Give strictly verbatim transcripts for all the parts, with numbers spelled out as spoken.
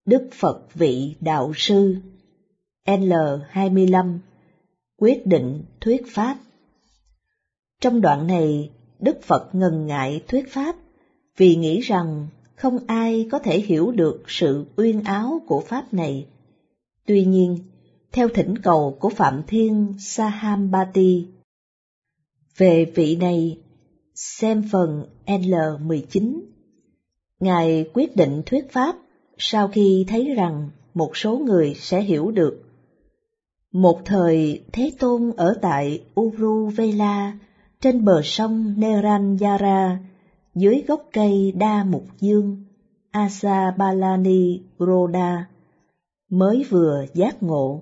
Đức Phật vị Đạo Sư L hai mươi lăm Quyết định thuyết Pháp. Trong đoạn này, Đức Phật ngần ngại thuyết Pháp vì nghĩ rằng không ai có thể hiểu được sự uyên áo của Pháp này. Tuy nhiên, theo thỉnh cầu của Phạm Thiên Sahambati về vị này, xem phần L mười chín, Ngài quyết định thuyết Pháp sau khi thấy rằng một số người sẽ hiểu được. Một thời, Thế Tôn ở tại Uruvela, trên bờ sông Neranjara, dưới gốc cây Đa Mục Dương, Asabalani Roda, mới vừa giác ngộ.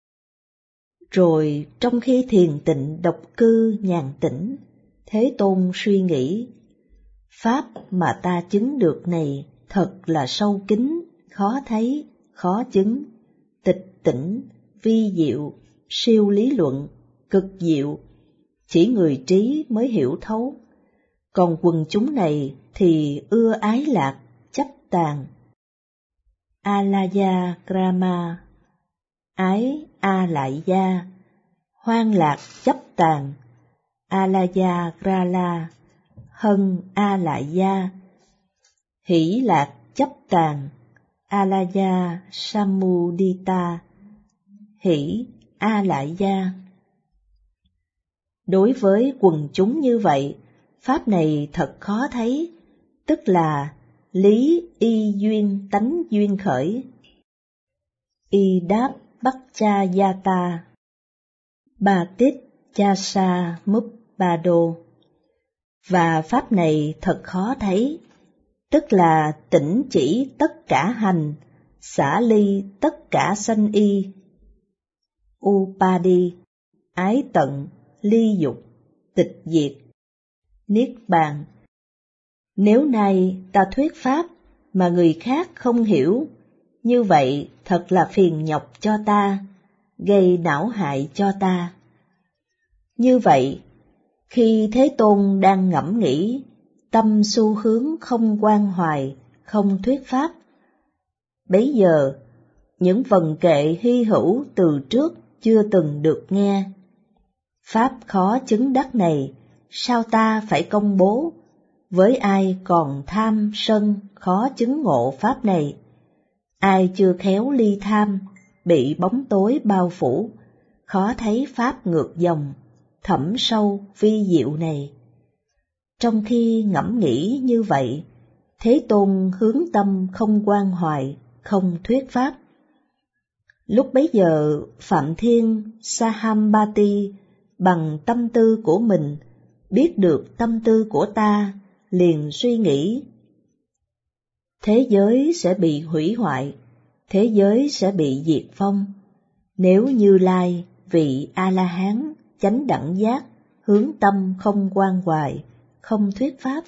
Rồi trong khi thiền tịnh độc cư nhàn tĩnh, Thế Tôn suy nghĩ, Pháp mà ta chứng được này thật là sâu kín, khó thấy, khó chứng, tịch tỉnh, vi diệu, siêu lý luận, cực diệu, chỉ người trí mới hiểu thấu. Còn quần chúng này thì ưa ái lạc, chấp tàn. Alaya Grama, ái A Lại Gia, hoang lạc chấp tàn, Alaya Grala, hân A Lại Gia, hỷ lạc chấp tàn, Alaya Samudita, hỷ A Lại Gia. Đối với quần chúng như vậy, Pháp này thật khó thấy, tức là lý y duyên tánh duyên khởi. Y đáp Bắc Cha Yata, Ba Tít Cha Sa Múp Ba Đô. Và Pháp này thật khó thấy, tức là tỉnh chỉ tất cả hành, xả ly tất cả sanh y. Upadi, ái tận, ly dục, tịch diệt, niết bàn. Nếu nay ta thuyết Pháp mà người khác không hiểu, như vậy thật là phiền nhọc cho ta, gây não hại cho ta. Như vậy, khi Thế Tôn đang ngẫm nghĩ, tâm xu hướng không quan hoài, không thuyết Pháp, bấy giờ, những vần kệ hy hữu từ trước chưa từng được nghe. Pháp khó chứng đắc này, sao ta phải công bố, với ai còn tham sân khó chứng ngộ Pháp này. Ai chưa khéo ly tham, bị bóng tối bao phủ, khó thấy Pháp ngược dòng, thẳm sâu vi diệu này. Trong khi ngẫm nghĩ như vậy, Thế Tôn hướng tâm không quan hoài, không thuyết Pháp. Lúc bấy giờ, Phạm Thiên Sahambati bằng tâm tư của mình biết được tâm tư của ta, liền suy nghĩ, thế giới sẽ bị hủy hoại, thế giới sẽ bị diệt vong, nếu Như Lai, vị A-la-hán, chánh đẳng giác, hướng tâm không quan hoài, không thuyết Pháp.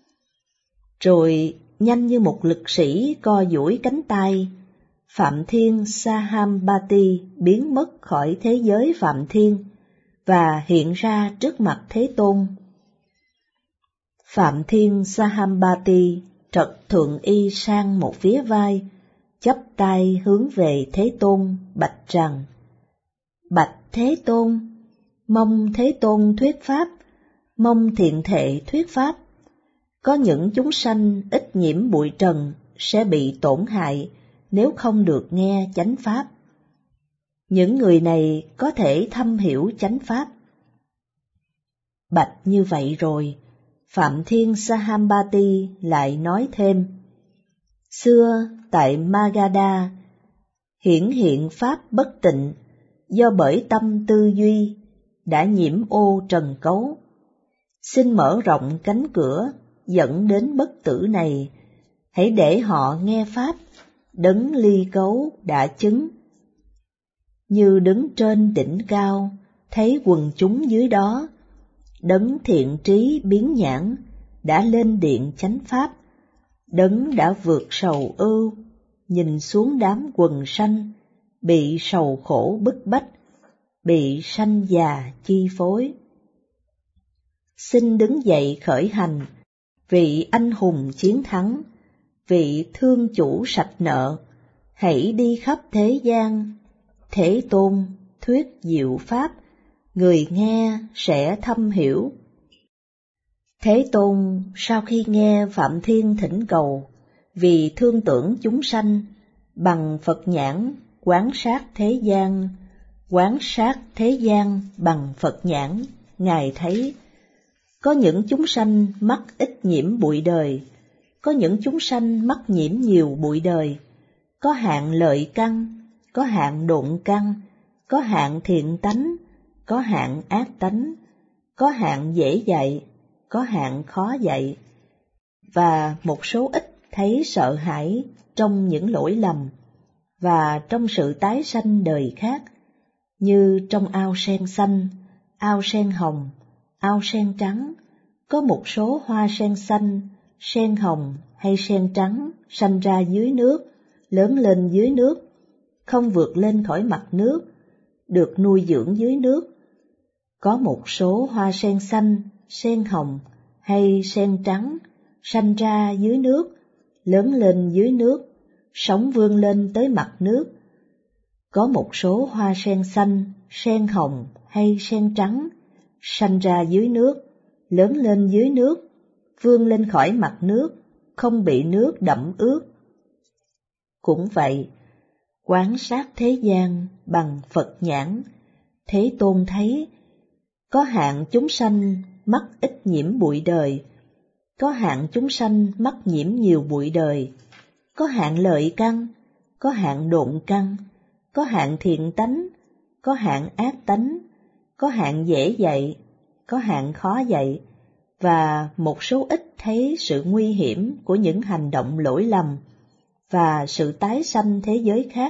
Rồi, nhanh như một lực sĩ co duỗi cánh tay, Phạm Thiên Sahambati biến mất khỏi thế giới Phạm Thiên, và hiện ra trước mặt Thế Tôn. Phạm Thiên Sahambati trật thượng y sang một phía vai, chắp tay hướng về Thế Tôn, bạch rằng, bạch Thế Tôn, mong Thế Tôn thuyết Pháp, mong thiện thệ thuyết Pháp. Có những chúng sanh ít nhiễm bụi trần sẽ bị tổn hại nếu không được nghe chánh Pháp. Những người này có thể thâm hiểu chánh Pháp. Bạch như vậy rồi, Phạm Thiên Sahambati lại nói thêm, xưa tại Magadha, hiển hiện Pháp bất tịnh, do bởi tâm tư duy, đã nhiễm ô trần cấu. Xin mở rộng cánh cửa, dẫn đến bất tử này, hãy để họ nghe Pháp, đấng ly cấu đã chứng. Như đứng trên đỉnh cao, thấy quần chúng dưới đó, đấng thiện trí biến nhãn, đã lên điện chánh Pháp, đấng đã vượt sầu ưu, nhìn xuống đám quần sanh, bị sầu khổ bức bách, bị sanh già chi phối. Xin đứng dậy khởi hành, vị anh hùng chiến thắng, vị thương chủ sạch nợ, hãy đi khắp thế gian. Thế Tôn thuyết diệu pháp, người nghe sẽ thâm hiểu. Thế Tôn sau khi nghe Phạm Thiên thỉnh cầu, vì thương tưởng chúng sanh, bằng Phật nhãn quán sát thế gian, quán sát thế gian bằng Phật nhãn, Ngài thấy có những chúng sanh mắc ít nhiễm bụi đời, có những chúng sanh mắc nhiễm nhiều bụi đời, có hạng lợi căn, có hạng độn căn, có hạng thiện tánh, có hạng ác tánh, có hạng dễ dạy, có hạng khó dạy, và một số ít thấy sợ hãi trong những lỗi lầm và trong sự tái sanh đời khác, như trong ao sen xanh, ao sen hồng, ao sen trắng, có một số hoa sen xanh, sen hồng hay sen trắng sanh ra dưới nước, lớn lên dưới nước, không vượt lên khỏi mặt nước, được nuôi dưỡng dưới nước. Có một số hoa sen xanh, sen hồng hay sen trắng sanh ra dưới nước, lớn lên dưới nước, sống vươn lên tới mặt nước. Có một số hoa sen xanh, sen hồng hay sen trắng sanh ra dưới nước, lớn lên dưới nước, vươn lên khỏi mặt nước, không bị nước đẫm ướt. Cũng vậy, quán sát thế gian bằng Phật nhãn, Thế Tôn thấy có hạng chúng sanh mắc ít nhiễm bụi đời, có hạng chúng sanh mắc nhiễm nhiều bụi đời, có hạng lợi căn, có hạng độn căn, có hạng thiện tánh, có hạng ác tánh, có hạng dễ dạy, có hạng khó dạy, và một số ít thấy sự nguy hiểm của những hành động lỗi lầm và sự tái sanh thế giới khác.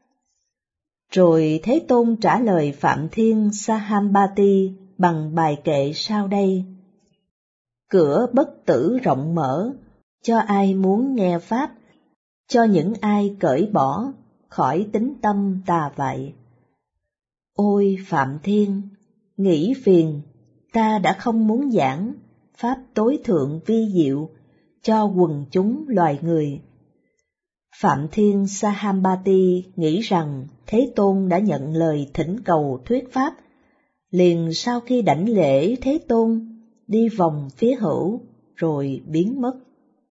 Rồi Thế Tôn trả lời Phạm Thiên Sahambati bằng bài kệ sau đây: Cửa bất tử rộng mở, cho ai muốn nghe Pháp, cho những ai cởi bỏ khỏi tính tâm tà vậy. Ôi Phạm Thiên, nghĩ phiền, ta đã không muốn giảng Pháp tối thượng vi diệu cho quần chúng loài người. Phạm Thiên Sahambati nghĩ rằng Thế Tôn đã nhận lời thỉnh cầu thuyết Pháp, liền sau khi đảnh lễ Thế Tôn, đi vòng phía hữu, rồi biến mất.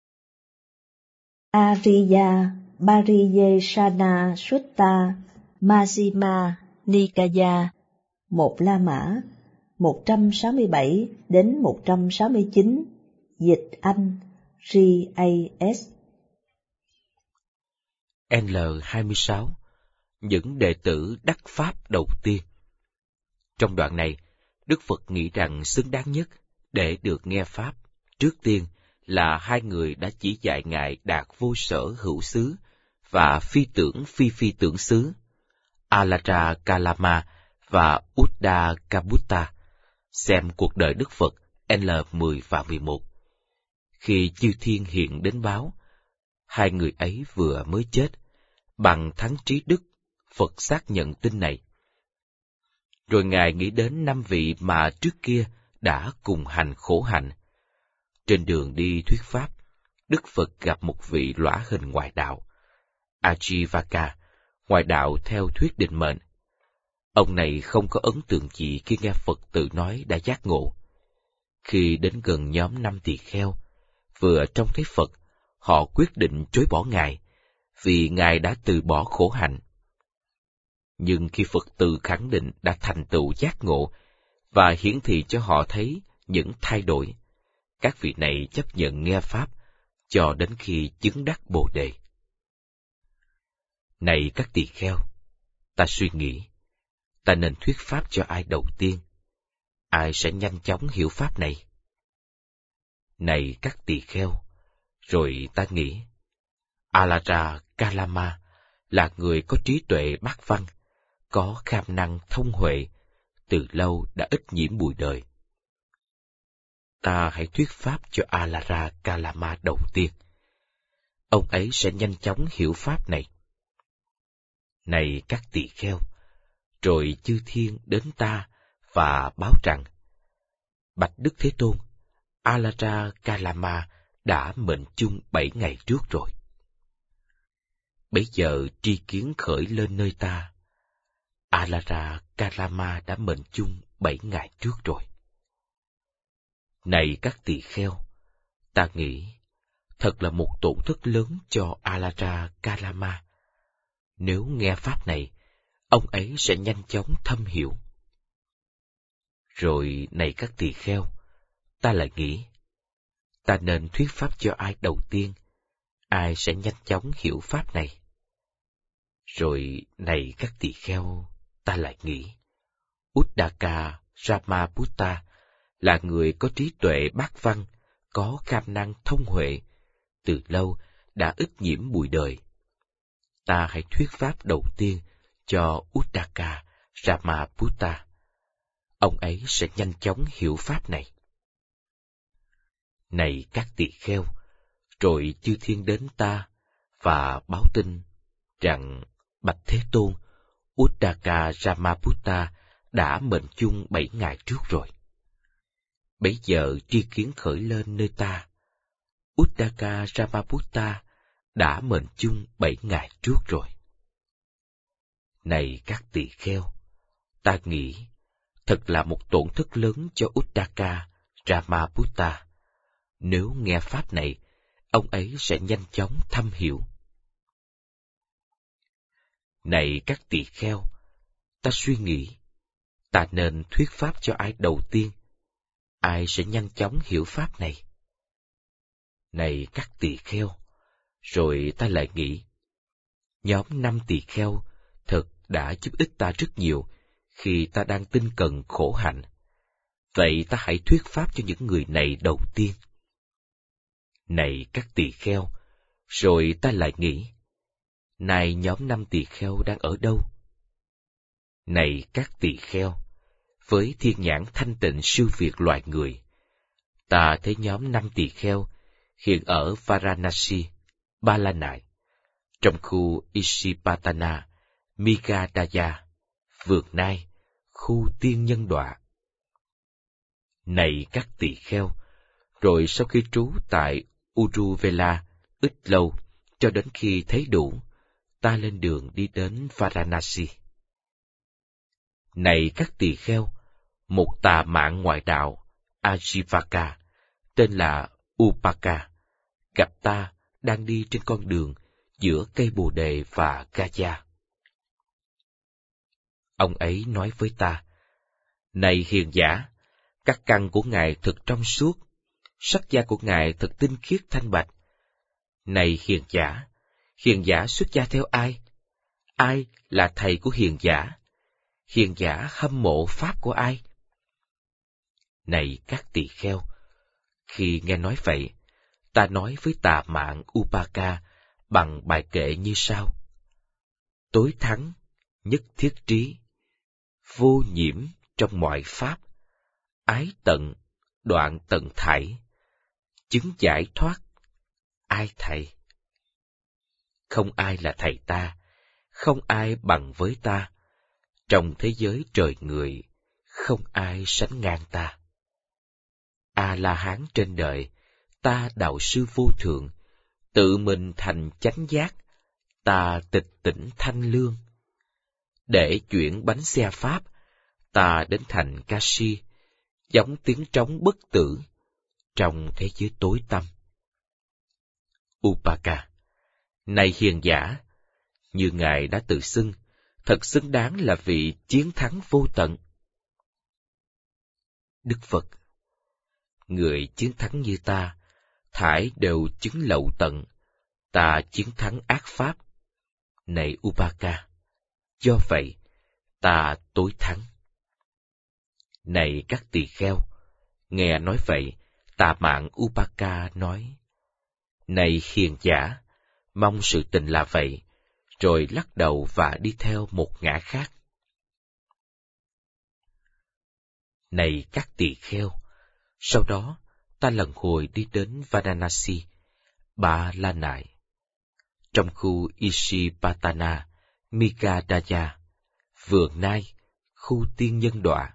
Ariya Pariyesana Sutta Majjhima Nikaya, một La Mã, một trăm sáu mươi bảy đến một trăm sáu mươi chín, dịch Anh, giê a ét. L hai mươi sáu. Những đệ tử đắc Pháp đầu tiên. Trong đoạn này, Đức Phật nghĩ rằng xứng đáng nhất để được nghe Pháp, trước tiên là hai người đã chỉ dạy Ngài đạt vô sở hữu xứ và phi tưởng phi phi tưởng xứ, Alara Kalama và Uddakabutta, xem cuộc đời Đức Phật L mười và mười một. Khi chư thiên hiện đến báo, hai người ấy vừa mới chết, bằng thắng trí đức, Phật xác nhận tin này. Rồi Ngài nghĩ đến năm vị mà trước kia đã cùng hành khổ hạnh. Trên đường đi thuyết Pháp, Đức Phật gặp một vị lõa hình ngoại đạo, Ajivaka, ngoại đạo theo thuyết định mệnh. Ông này không có ấn tượng gì khi nghe Phật tự nói đã giác ngộ. Khi đến gần nhóm năm tỳ kheo, vừa trông thấy Phật, họ quyết định chối bỏ Ngài, vì Ngài đã từ bỏ khổ hạnh. Nhưng khi Phật tự khẳng định đã thành tựu giác ngộ và hiển thị cho họ thấy những thay đổi, các vị này chấp nhận nghe Pháp cho đến khi chứng đắc Bồ Đề. Này các tỳ kheo, ta suy nghĩ, ta nên thuyết Pháp cho ai đầu tiên? Ai sẽ nhanh chóng hiểu Pháp này? Này các tỳ kheo, rồi ta nghĩ, Alara Kalama là người có trí tuệ bát văn, có kham năng thông huệ, từ lâu đã ít nhiễm bụi đời. Ta hãy thuyết Pháp cho Alara Kalama đầu tiên. Ông ấy sẽ nhanh chóng hiểu Pháp này. Này các tỳ kheo, rồi chư thiên đến ta và báo rằng, bạch Đức Thế Tôn, Alara Kalama đã mệnh chung bảy ngày trước rồi. Bấy giờ tri kiến khởi lên nơi ta. Alara Kalama đã mệnh chung bảy ngày trước rồi. Này các tỳ kheo, ta nghĩ thật là một tổn thất lớn cho Alara Kalama. Nếu nghe pháp này, ông ấy sẽ nhanh chóng thâm hiểu. Rồi này các tỳ kheo, ta lại nghĩ, ta nên thuyết pháp cho ai đầu tiên, ai sẽ nhanh chóng hiểu pháp này. Rồi này các tỳ kheo, ta lại nghĩ, Uddaka Ramaputta là người có trí tuệ bát văn, có kham năng thông huệ, từ lâu đã ít nhiễm bụi đời. Ta hãy thuyết pháp đầu tiên cho Uddaka Ramaputta. Ông ấy sẽ nhanh chóng hiểu pháp này. Này các tỳ kheo, rồi chư thiên đến ta và báo tin rằng bạch Thế Tôn, Uddaka Ramaputta đã mệnh chung bảy ngày trước rồi. Bấy giờ tri kiến khởi lên nơi ta. Uddaka Ramaputta đã mệnh chung bảy ngày trước rồi. Này các tỳ kheo, ta nghĩ thật là một tổn thất lớn cho Uddaka Ramaputta. Nếu nghe pháp này, ông ấy sẽ nhanh chóng thâm hiểu. Này các tỳ kheo, ta suy nghĩ, ta nên thuyết pháp cho ai đầu tiên, ai sẽ nhanh chóng hiểu pháp này. Này các tỳ kheo, rồi ta lại nghĩ, nhóm năm tỳ kheo thật đã giúp ích ta rất nhiều khi ta đang tinh cần khổ hạnh. Vậy ta hãy thuyết pháp cho những người này đầu tiên. Này các tỳ kheo, rồi ta lại nghĩ, này nhóm năm tỳ kheo đang ở đâu? Này các tỳ kheo, với thiên nhãn thanh tịnh siêu việt loài người, ta thấy nhóm năm tỳ kheo hiện ở Varanasi, Ba La Nại, trong khu Isipatana, Migadaya, Vườn Nai, khu Tiên Nhân Đọa. Này các tỳ kheo, rồi sau khi trú tại Uruvela ít lâu, cho đến khi thấy đủ, ta lên đường đi đến Varanasi. Này các tỳ kheo, một tà mạng ngoại đạo, Ajivaka, tên là Upaka, gặp ta đang đi trên con đường giữa cây bồ đề và Gaya. Ông ấy nói với ta, này hiền giả, các căn của ngài thật trong suốt, sắc da của ngài thật tinh khiết thanh bạch. Này hiền giả, hiền giả xuất gia theo ai? Ai là thầy của hiền giả? Hiền giả hâm mộ pháp của ai? Này các tỳ kheo, khi nghe nói vậy, ta nói với tà mạng Upaka bằng bài kệ như sau: tối thắng, nhất thiết trí, vô nhiễm trong mọi pháp, ái tận, đoạn tận thảy, chứng giải thoát, ai thầy? Không ai là thầy ta, không ai bằng với ta, trong thế giới trời người, không ai sánh ngang ta. A-la-hán trên đời, ta đạo sư vô thượng, tự mình thành chánh giác, ta tịch tỉnh thanh lương. Để chuyển bánh xe pháp, ta đến thành Kashi, giống tiếng trống bất tử, trong thế giới tối tăm. Upaka, này hiền giả, như ngài đã tự xưng, thật xứng đáng là vị chiến thắng vô tận. Đức Phật, người chiến thắng như ta, thải đều chứng lậu tận, ta chiến thắng ác pháp. Này Upaka, do vậy, ta tối thắng. Này các tỳ kheo, nghe nói vậy, tà mạng Upaka nói, này hiền giả, mong sự tình là vậy, rồi lắc đầu và đi theo một ngã khác. Này các tỳ kheo, sau đó ta lần hồi đi đến Varanasi, Ba La Nại, trong khu Isipatana, Migadaya, Vườn Nai, khu Tiên Nhân Đọa.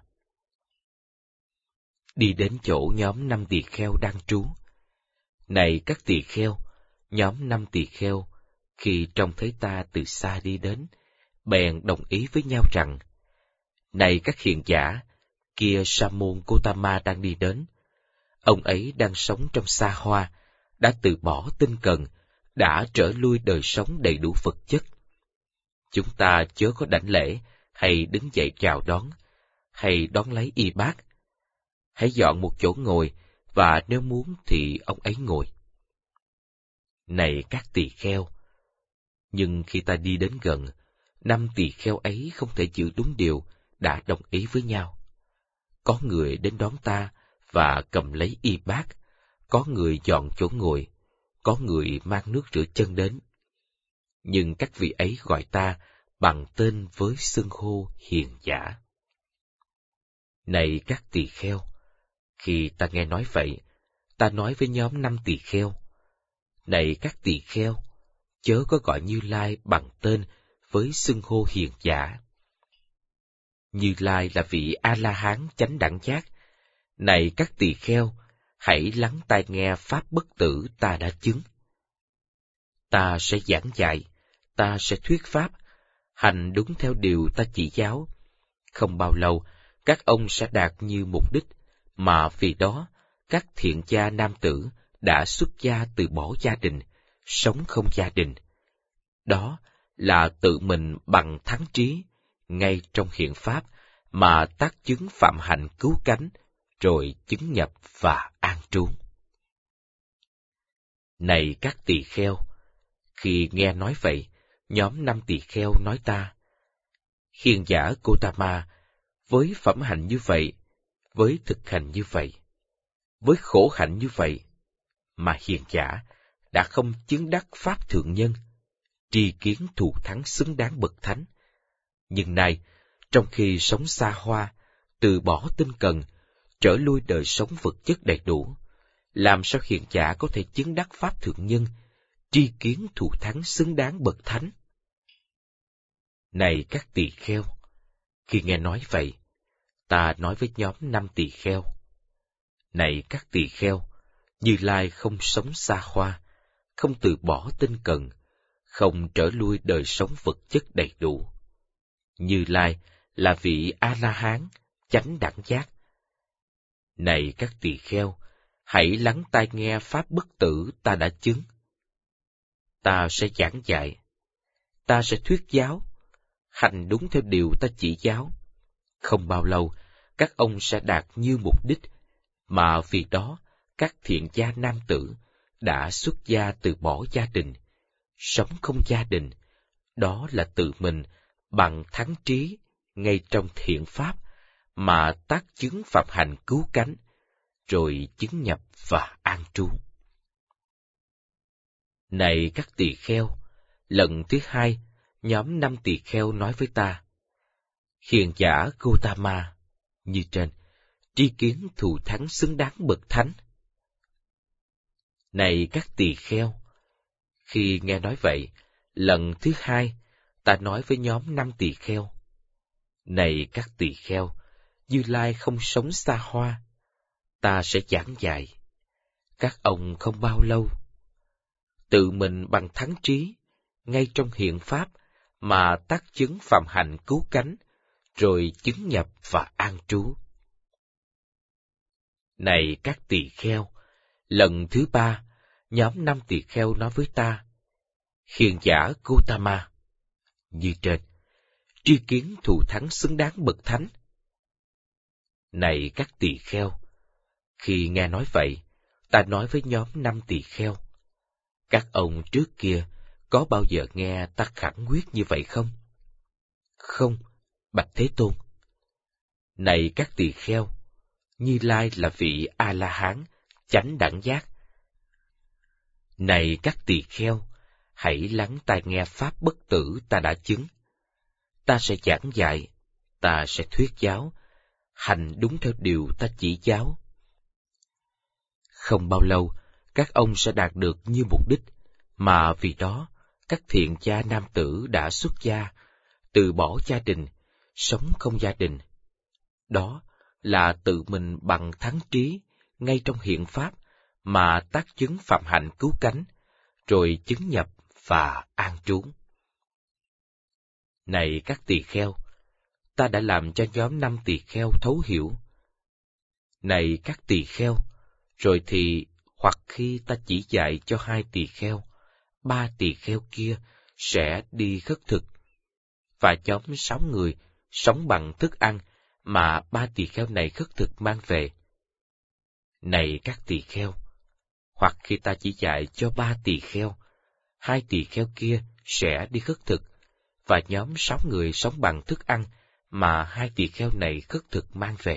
Đi đến chỗ nhóm năm tỳ kheo đang trú. Này các tỳ kheo, nhóm năm tỳ kheo khi trông thấy ta từ xa đi đến, bèn đồng ý với nhau rằng: này các hiền giả, kia Sa môn Gotama đang đi đến. Ông ấy đang sống trong xa hoa, đã từ bỏ tinh cần, đã trở lui đời sống đầy đủ vật chất. Chúng ta chớ có đảnh lễ hay đứng dậy chào đón, hay đón lấy y bát. Hãy dọn một chỗ ngồi, và nếu muốn thì ông ấy ngồi. Này các tỳ kheo! Nhưng khi ta đi đến gần, năm tỳ kheo ấy không thể giữ đúng điều đã đồng ý với nhau. Có người đến đón ta và cầm lấy y bát, có người dọn chỗ ngồi, có người mang nước rửa chân đến. Nhưng các vị ấy gọi ta bằng tên với xưng hô hiền giả. Này các tỳ kheo! Khi ta nghe nói vậy, ta nói với nhóm năm tỳ kheo: này các tỳ kheo, chớ có gọi Như Lai bằng tên với xưng hô hiền giả. Như Lai là vị A-la-hán chánh đẳng giác. Này các tỳ kheo, hãy lắng tai nghe pháp bất tử ta đã chứng. Ta sẽ giảng dạy, ta sẽ thuyết pháp, hành đúng theo điều ta chỉ giáo. Không bao lâu, các ông sẽ đạt như mục đích, mà vì đó, các thiện gia nam tử đã xuất gia từ bỏ gia đình, sống không gia đình. Đó là tự mình bằng thắng trí, ngay trong hiện pháp, mà tác chứng phạm hạnh cứu cánh, rồi chứng nhập và an trú. Này các tỳ kheo! Khi nghe nói vậy, nhóm năm tỳ kheo nói ta: hiền giả Gotama, với phẩm hạnh như vậy, với thực hành như vậy, với khổ hạnh như vậy, mà hiền giả đã không chứng đắc pháp thượng nhân, tri kiến thù thắng xứng đáng bậc thánh. Nhưng nay, trong khi sống xa hoa, từ bỏ tinh cần, trở lui đời sống vật chất đầy đủ, làm sao hiền giả có thể chứng đắc pháp thượng nhân, tri kiến thù thắng xứng đáng bậc thánh? Này các tỳ kheo! Khi nghe nói vậy, ta nói với nhóm năm tỳ kheo: này các tỳ kheo, Như Lai không sống xa hoa, không từ bỏ tinh cần, không trở lui đời sống vật chất đầy đủ. Như Lai là vị A-la-hán chánh đẳng giác. Này các tỳ kheo, hãy lắng tai nghe pháp bất tử ta đã chứng. Ta sẽ giảng dạy, ta sẽ thuyết giáo, hành đúng theo điều ta chỉ giáo. Không bao lâu, các ông sẽ đạt như mục đích, mà vì đó, các thiện gia nam tử đã xuất gia từ bỏ gia đình, sống không gia đình. Đó là tự mình bằng thắng trí, ngay trong thiện pháp, mà tác chứng phạm hạnh cứu cánh, rồi chứng nhập và an trú. Này các tỳ kheo! Lần thứ hai, nhóm năm tỳ kheo nói với ta: hiền giả Gotama, như trên, tri kiến thù thắng xứng đáng bậc thánh. Này các tỳ kheo! Khi nghe nói vậy, lần thứ hai, ta nói với nhóm năm tỳ kheo: này các tỳ kheo, Như Lai không sống xa hoa, ta sẽ giảng dạy. Các ông không bao lâu, tự mình bằng thắng trí, ngay trong hiện pháp, mà tác chứng phạm hạnh cứu cánh, rồi chứng nhập và an trú. Này các tỳ kheo! Lần thứ ba, nhóm năm tỳ kheo nói với ta: hiền giả Gotama, như trên, tri kiến thù thắng xứng đáng bậc thánh. Này các tỳ kheo! Khi nghe nói vậy, ta nói với nhóm năm tỳ kheo: các ông trước kia có bao giờ nghe ta khẳng quyết như vậy không? Không, bạch Thế Tôn. Này các tỳ kheo! Như Lai là vị A-la-hán chánh đẳng giác. Này các tỳ kheo! Hãy lắng tai nghe pháp bất tử ta đã chứng. Ta sẽ giảng dạy, ta sẽ thuyết giáo, hành đúng theo điều ta chỉ giáo. Không bao lâu, các ông sẽ đạt được như mục đích, mà vì đó, các thiện gia nam tử đã xuất gia, từ bỏ gia đình, sống không gia đình. Đó là tự mình bằng thắng trí, ngay trong hiện pháp, mà tác chứng phạm hạnh cứu cánh, rồi chứng nhập và an trú. Này các tỳ kheo, ta đã làm cho nhóm năm tỳ kheo thấu hiểu. Này các tỳ kheo, rồi thì hoặc khi ta chỉ dạy cho hai tỳ kheo, ba tỳ kheo kia sẽ đi khất thực, và nhóm sáu người sống bằng thức ăn mà ba tỳ kheo này khất thực mang về. Này các tỳ kheo, hoặc khi ta chỉ dạy cho ba tỳ kheo, hai tỳ kheo kia sẽ đi khất thực, và nhóm sáu người sống bằng thức ăn mà hai tỳ kheo này khất thực mang về.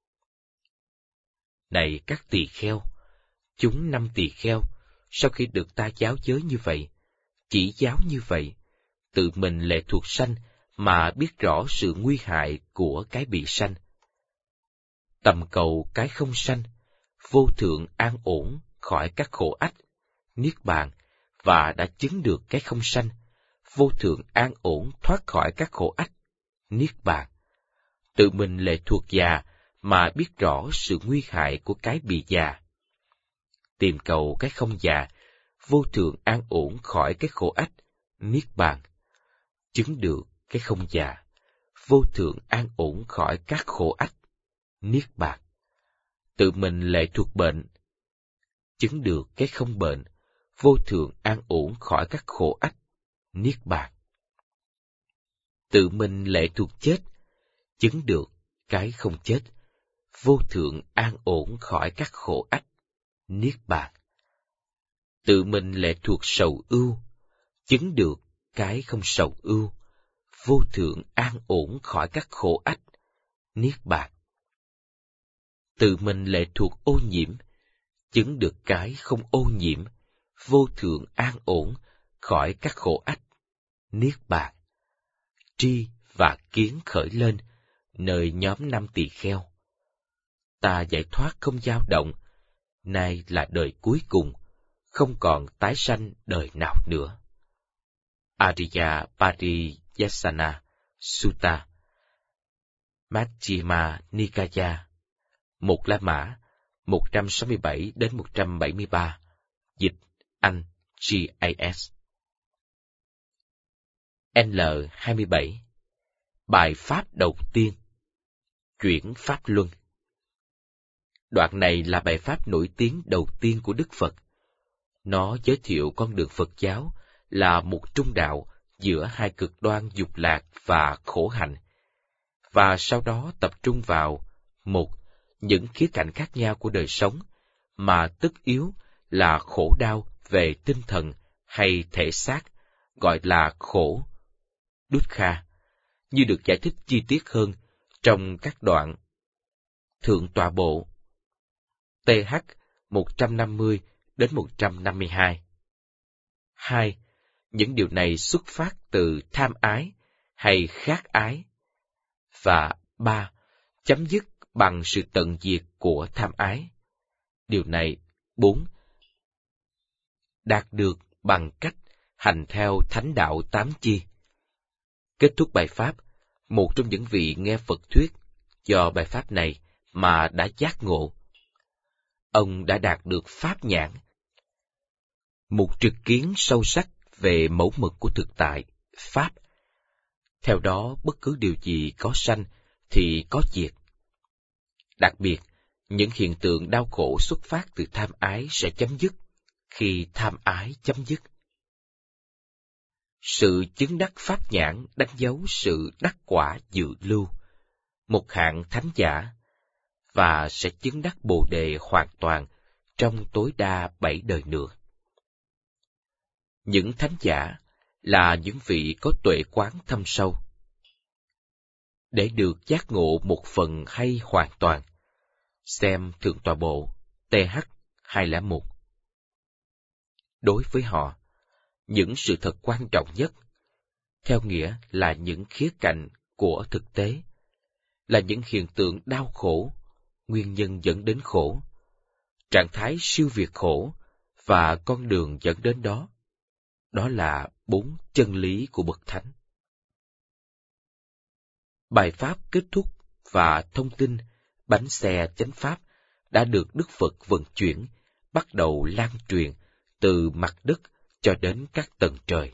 Này các tỳ kheo, chúng năm tỳ kheo, sau khi được ta giáo giới như vậy, chỉ giáo như vậy, tự mình lệ thuộc sanh mà biết rõ sự nguy hại của cái bị sanh. Tầm cầu cái không sanh, vô thượng an ổn khỏi các khổ ách, niết bàn, và đã chứng được cái không sanh, vô thượng an ổn thoát khỏi các khổ ách, niết bàn. Tự mình lệ thuộc già mà biết rõ sự nguy hại của cái bị già. Tìm cầu cái không già, vô thượng an ổn khỏi cái khổ ách, niết bàn. Chứng được cái không già, vô thượng an ổn khỏi các khổ ách, niết bàn. Tự mình lệ thuộc bệnh, chứng được cái không bệnh, vô thượng an ổn khỏi các khổ ách, niết bàn. Tự mình lệ thuộc chết, chứng được cái không chết, vô thượng an ổn khỏi các khổ ách, niết bàn. Tự mình lệ thuộc sầu ưu, chứng được cái không sầu ưu, vô thượng an ổn khỏi các khổ ách, niết bàn. Tự mình lệ thuộc ô nhiễm, chứng được cái không ô nhiễm, vô thượng an ổn khỏi các khổ ách, niết bàn. Tri và kiến khởi lên nơi nhóm năm tỳ kheo. Ta giải thoát không dao động, nay là đời cuối cùng, không còn tái sanh đời nào nữa. Ariya Pariyasana Sutta, Majjhima Nikaya, Một La Mã, một trăm sáu mươi bảy đến một trăm bảy mươi ba, dịch Anh G A S. L hai mươi bảy. Bài Pháp đầu tiên. Chuyển Pháp Luân. Đoạn này là bài Pháp nổi tiếng đầu tiên của Đức Phật. Nó giới thiệu con đường Phật giáo là một trung đạo giữa hai cực đoan dục lạc và khổ hạnh, và sau đó tập trung vào một những khía cạnh khác nhau của đời sống, mà tất yếu là khổ đau về tinh thần hay thể xác, gọi là khổ dukkha, như được giải thích chi tiết hơn trong các đoạn Thượng Tọa Bộ T H một trăm năm mươi đến một trăm năm mươi hai. Hai, những điều này xuất phát từ tham ái hay khát ái. Và ba, chấm dứt bằng sự tận diệt của tham ái. Điều này, bốn, đạt được bằng cách hành theo thánh đạo tám chi. Kết thúc bài Pháp, một trong những vị nghe Phật thuyết do bài Pháp này mà đã giác ngộ. Ông đã đạt được Pháp nhãn, một trực kiến sâu sắc về mẫu mực của thực tại, Pháp. Theo đó, bất cứ điều gì có sanh thì có diệt. Đặc biệt, những hiện tượng đau khổ xuất phát từ tham ái sẽ chấm dứt khi tham ái chấm dứt. Sự chứng đắc Pháp nhãn đánh dấu sự đắc quả dự lưu, một hạng thánh giả, và sẽ chứng đắc Bồ Đề hoàn toàn trong tối đa bảy đời nữa. Những thánh giả là những vị có tuệ quán thâm sâu. Để được giác ngộ một phần hay hoàn toàn, xem Thượng Tọa Bộ T H hai không một. Đối với họ, những sự thật quan trọng nhất, theo nghĩa là những khía cạnh của thực tế, là những hiện tượng đau khổ, nguyên nhân dẫn đến khổ, trạng thái siêu việt khổ và con đường dẫn đến đó. Đó là bốn chân lý của Bậc Thánh. Bài Pháp kết thúc và thông tin bánh xe chánh Pháp đã được Đức Phật vận chuyển, bắt đầu lan truyền từ mặt đất cho đến các tầng trời.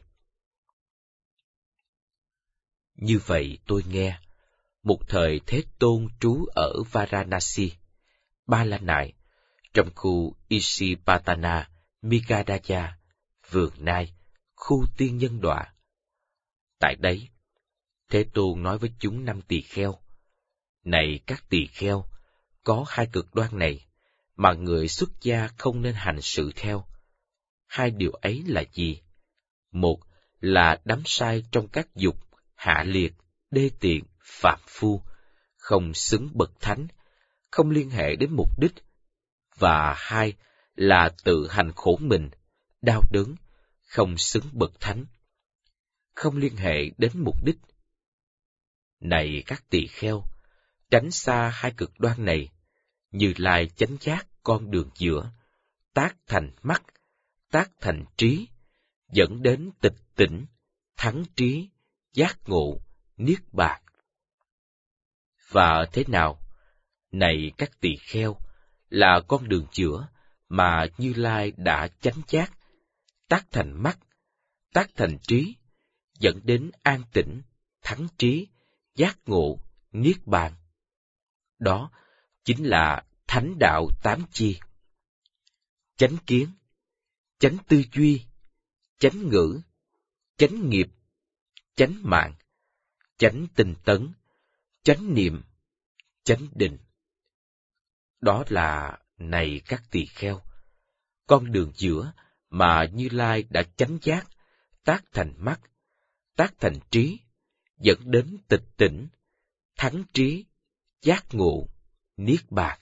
Như vậy tôi nghe, một thời Thế Tôn trú ở Varanasi, Ba La Nại, trong khu Isipatana, Migadaya, vườn Nai, khu tiên nhân đọa. Tại đấy, Thế Tôn nói với chúng năm tỳ kheo: Này các tỳ kheo, có hai cực đoan này mà người xuất gia không nên hành sự theo. Hai điều ấy là gì? Một là đắm say trong các dục hạ liệt, đê tiện, phạm phu, không xứng bậc thánh, không liên hệ đến mục đích. Và hai là tự hành khổ mình, đau đớn, không xứng bậc thánh, không liên hệ đến mục đích. Này các tỳ kheo, tránh xa hai cực đoan này, Như Lai chánh giác con đường giữa, tác thành mắt, tác thành trí, dẫn đến tịch tỉnh, thắng trí, giác ngộ, niết bàn. Và thế nào? Này các tỳ kheo, là con đường giữa mà Như Lai đã chánh giác, tác thành mắt, tác thành trí, dẫn đến an tĩnh, thắng trí, giác ngộ, niết bàn. Đó chính là thánh đạo tám chi: chánh kiến, chánh tư duy, chánh ngữ, chánh nghiệp, chánh mạng, chánh tinh tấn, chánh niệm, chánh định. Đó là, này các tỳ kheo, con đường giữa mà Như Lai đã chánh giác, tác thành mắt, tác thành trí, dẫn đến tịch tỉnh, thắng trí, giác ngộ, niết bàn.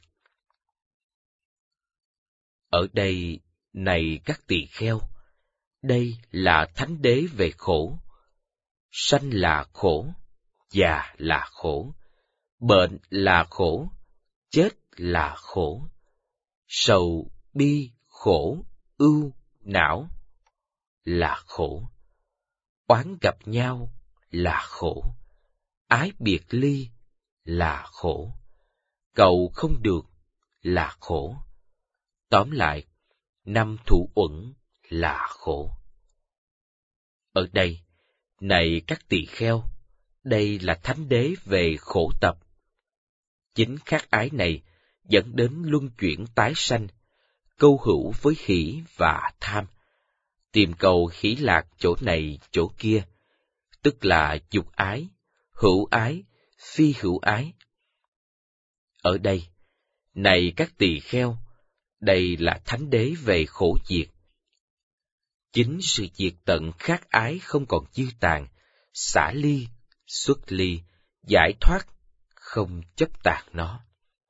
Ở đây, này các tỳ kheo, đây là thánh đế về khổ. Sanh là khổ, già là khổ, bệnh là khổ, chết là khổ, sầu, bi, khổ, ưu, não là khổ, oán gặp nhau là khổ, ái biệt ly là khổ, cầu không được là khổ. Tóm lại, năm thủ uẩn là khổ. Ở đây, này các tỳ kheo, đây là thánh đế về khổ tập. Chính khát ái này dẫn đến luân chuyển tái sanh, câu hữu với hỷ và tham, tìm cầu hỷ lạc chỗ này chỗ kia, tức là dục ái, hữu ái, phi hữu ái. Ở đây, này các tỳ kheo, đây là thánh đế về khổ diệt. Chính sự diệt tận khát ái không còn dư tàn, xả ly, xuất ly, giải thoát, không chấp tàn nó.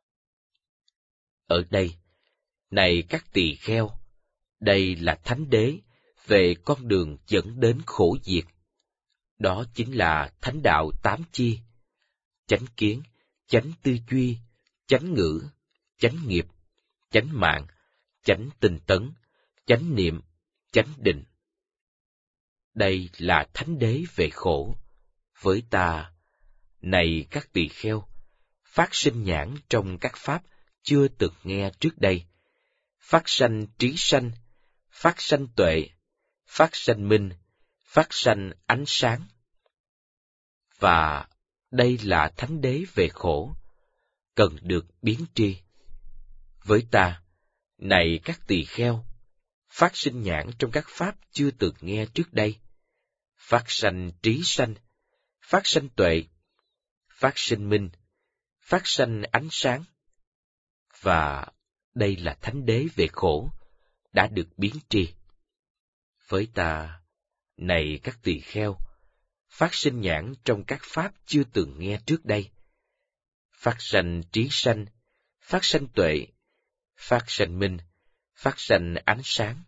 Ở đây, này các tỳ kheo, đây là thánh đế về con đường dẫn đến khổ diệt. Đó chính là thánh đạo tám chi: chánh kiến, chánh tư duy, chánh ngữ, chánh nghiệp, chánh mạng, chánh tinh tấn, chánh niệm, chánh định. Đây là thánh đế về khổ. Với ta, này các tỳ kheo, phát sinh nhãn trong các pháp chưa từng nghe trước đây, phát sanh trí sanh, phát sanh tuệ, phát sanh minh, phát sanh ánh sáng. Và đây là thánh đế về khổ, cần được biến tri. Với ta, này các tỳ kheo, phát sinh nhãn trong các pháp chưa từng nghe trước đây, phát sanh trí sanh, phát sanh tuệ, phát sinh minh, phát sanh ánh sáng. Và đây là thánh đế về khổ, đã được biến tri. Với ta, này các tỳ kheo, phát sinh nhãn trong các pháp chưa từng nghe trước đây, phát sanh trí sanh, phát sanh tuệ, phát sanh minh, phát sanh ánh sáng.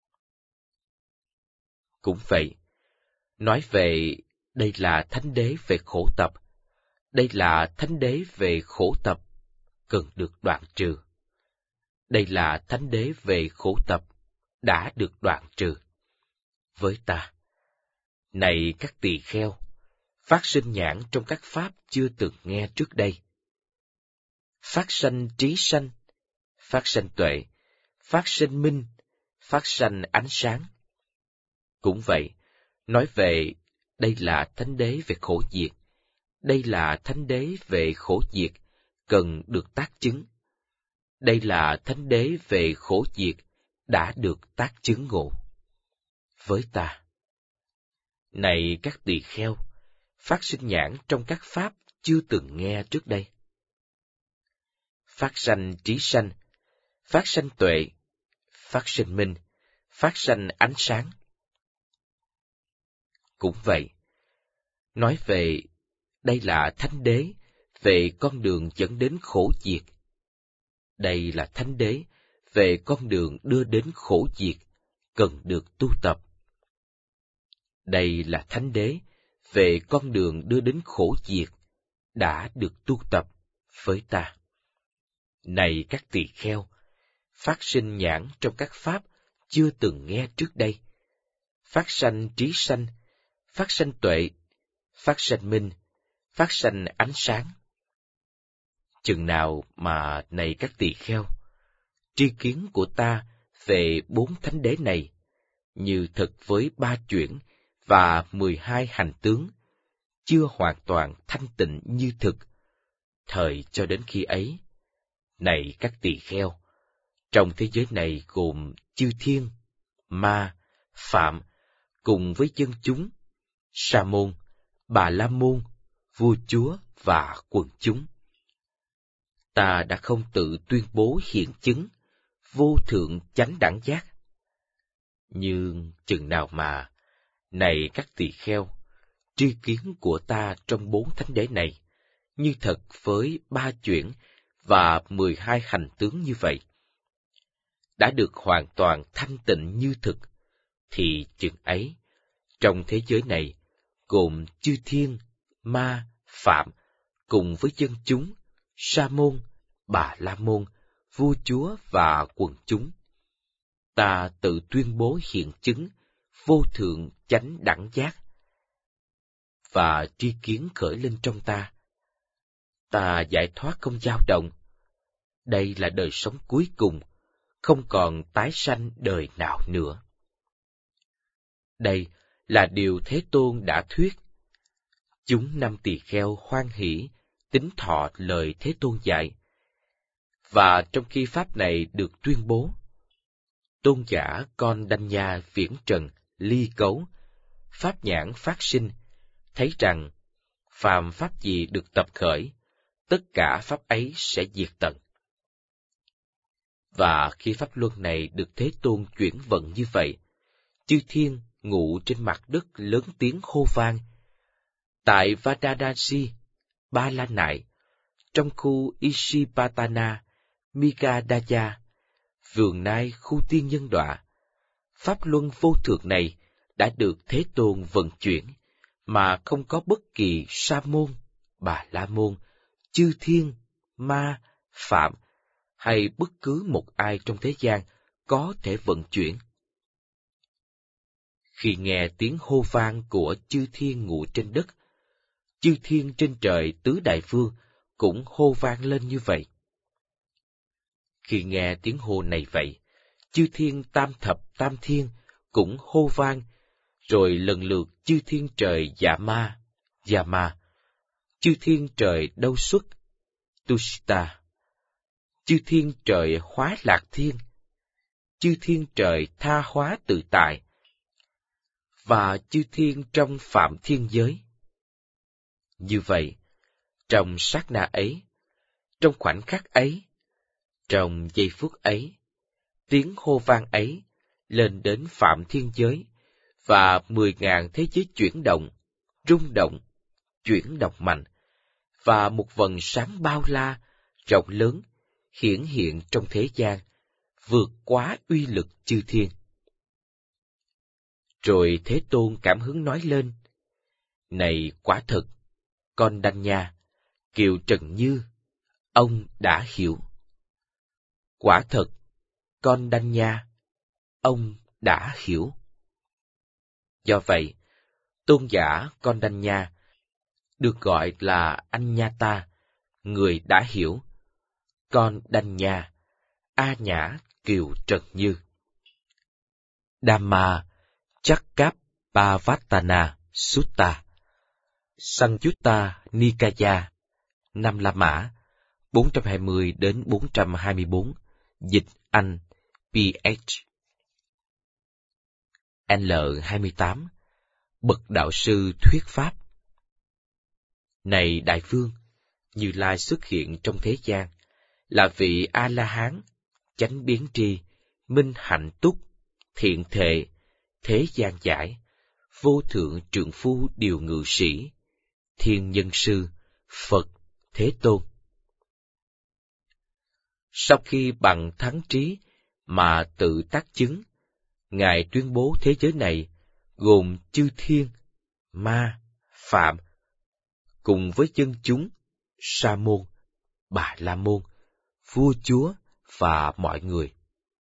Cũng vậy, nói về đây là thánh đế về khổ tập, đây là thánh đế về khổ tập, cần được đoạn trừ. Đây là thánh đế về khổ tập, đã được đoạn trừ. Với ta, này các tỳ kheo, phát sinh nhãn trong các pháp chưa từng nghe trước đây, phát sanh trí sanh, phát sanh tuệ, phát sanh minh, phát sanh ánh sáng. Cũng vậy, nói về đây là thánh đế về khổ diệt, đây là thánh đế về khổ diệt, cần được tác chứng. Đây là thánh đế về khổ diệt, đã được tác chứng ngộ. Với ta, này các tỳ kheo, phát sinh nhãn trong các pháp chưa từng nghe trước đây. Phát sanh trí sanh, phát sanh tuệ, phát sanh minh, phát sanh ánh sáng. Cũng vậy, nói về đây là thánh đế về con đường dẫn đến khổ diệt. Đây là thánh đế về con đường đưa đến khổ diệt, cần được tu tập. Đây là thánh đế về con đường đưa đến khổ diệt, đã được tu tập với ta. Này các tỳ kheo, phát sinh nhãn trong các pháp chưa từng nghe trước đây, phát sanh trí sanh, phát sanh tuệ, phát sanh minh, phát sanh ánh sáng. Chừng nào mà, này các tỳ kheo, tri kiến của ta về bốn thánh đế này, như thực với ba chuyển và mười hai hành tướng, chưa hoàn toàn thanh tịnh như thực, thời cho đến khi ấy, này các tỳ kheo, trong thế giới này gồm chư thiên, ma, phạm, cùng với dân chúng, sa môn, bà la môn, vua chúa và quần chúng. Ta đã không tự tuyên bố hiện chứng, vô thượng chánh đẳng giác. Nhưng chừng nào mà, này các tỳ kheo, tri kiến của ta trong bốn thánh đế này, như thật với ba chuyển và mười hai hành tướng như vậy, đã được hoàn toàn thanh tịnh như thực, thì chừng ấy, trong thế giới này, gồm chư thiên, ma, phạm, cùng với dân chúng, sa môn, bà la môn, vua chúa và quần chúng, ta tự tuyên bố hiện chứng, vô thượng chánh đẳng giác, và tri kiến khởi lên trong ta. Ta giải thoát không dao động. Đây là đời sống cuối cùng, không còn tái sanh đời nào nữa. Đây là điều Thế Tôn đã thuyết. Chúng năm tỳ kheo hoan hỷ, tín thọ lời Thế Tôn dạy. Và trong khi pháp này được tuyên bố, tôn giả con Đanh Nha viễn trần, ly cấu, pháp nhãn phát sinh, thấy rằng phàm pháp gì được tập khởi, tất cả pháp ấy sẽ diệt tận. Và khi pháp luân này được Thế Tôn chuyển vận như vậy, chư thiên ngụ trên mặt đất lớn tiếng hô vang. Tại Vadadasi, Ba La Nại, trong khu Isipatana, Migadaya, vườn nai khu tiên nhân đọa, pháp luân vô thượng này đã được Thế Tôn vận chuyển, mà không có bất kỳ sa môn, bà la môn, chư thiên, ma, phạm, hay bất cứ một ai trong thế gian có thể vận chuyển. Khi nghe tiếng hô vang của chư thiên ngụ trên đất, chư thiên trên trời tứ đại vương cũng hô vang lên như vậy. Khi nghe tiếng hô này vậy, chư thiên tam thập tam thiên cũng hô vang, rồi lần lượt chư thiên trời Dạ Ma, Dạ Ma, chư thiên trời Đâu Xuất, Tushita, chư thiên trời Hóa Lạc Thiên, chư thiên trời Tha Hóa Tự Tại, và chư thiên trong Phạm Thiên Giới. Như vậy, trong sát na ấy, trong khoảnh khắc ấy, trong giây phút ấy, tiếng hô vang ấy lên đến Phạm Thiên Giới, và mười ngàn thế giới chuyển động, rung động, chuyển động mạnh, và một vầng sáng bao la, rộng lớn, hiển hiện trong thế gian, vượt quá uy lực chư thiên. Rồi Thế Tôn cảm hứng nói lên, này quả thật, con Đanh Nha, Kiều Trần Như, ông đã hiểu. Quả thật, con Đanh Nha, ông đã hiểu. Do vậy, tôn giả con Đanh Nha được gọi là anh Nha Ta, người đã hiểu, con Đanh Nha, A Nhã Kiều Trần Như. Dhamma Chakkappavatthana Sutta, Sangyutta Nikaya, Năm La Mã, bốn trăm hai mươi đến bốn trăm hai mươi bốn, dịch Anh, pê hát. L hai mươi tám, Bậc Đạo Sư Thuyết Pháp. Này Đại Vương, Như Lai xuất hiện trong thế gian, là vị A-la-hán, chánh biến tri, minh hạnh túc, thiện thệ, thế gian giải, vô thượng trượng phu điều ngự sĩ, thiên nhân sư, Phật, Thế Tôn. Sau khi bằng thắng trí mà tự tác chứng, Ngài tuyên bố thế giới này gồm chư thiên, ma, phạm, cùng với dân chúng, sa môn, bà la môn, vua chúa và mọi người.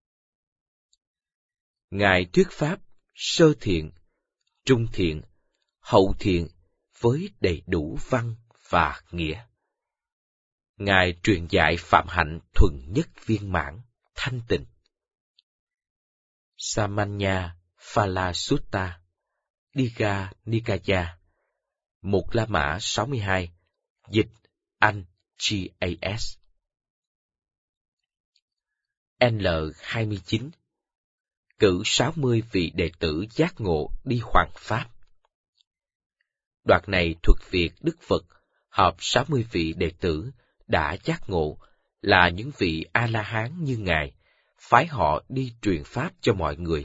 Ngài thuyết pháp sơ thiện, trung thiện, hậu thiện với đầy đủ văn và nghĩa. Ngài truyền dạy phạm hạnh thuần nhất viên mãn, thanh tịnh. Samanya Phala Sutta, Digha Nikaya, Một La Mã sáu mươi hai, dịch Anh, giê a ét. L hai mươi chín, cử sáu mươi vị đệ tử giác ngộ đi hoằng pháp. Đoạn này thuật việc Đức Phật họp sáu mươi vị đệ tử đã giác ngộ, là những vị A-la-hán như Ngài, phái họ đi truyền pháp cho mọi người.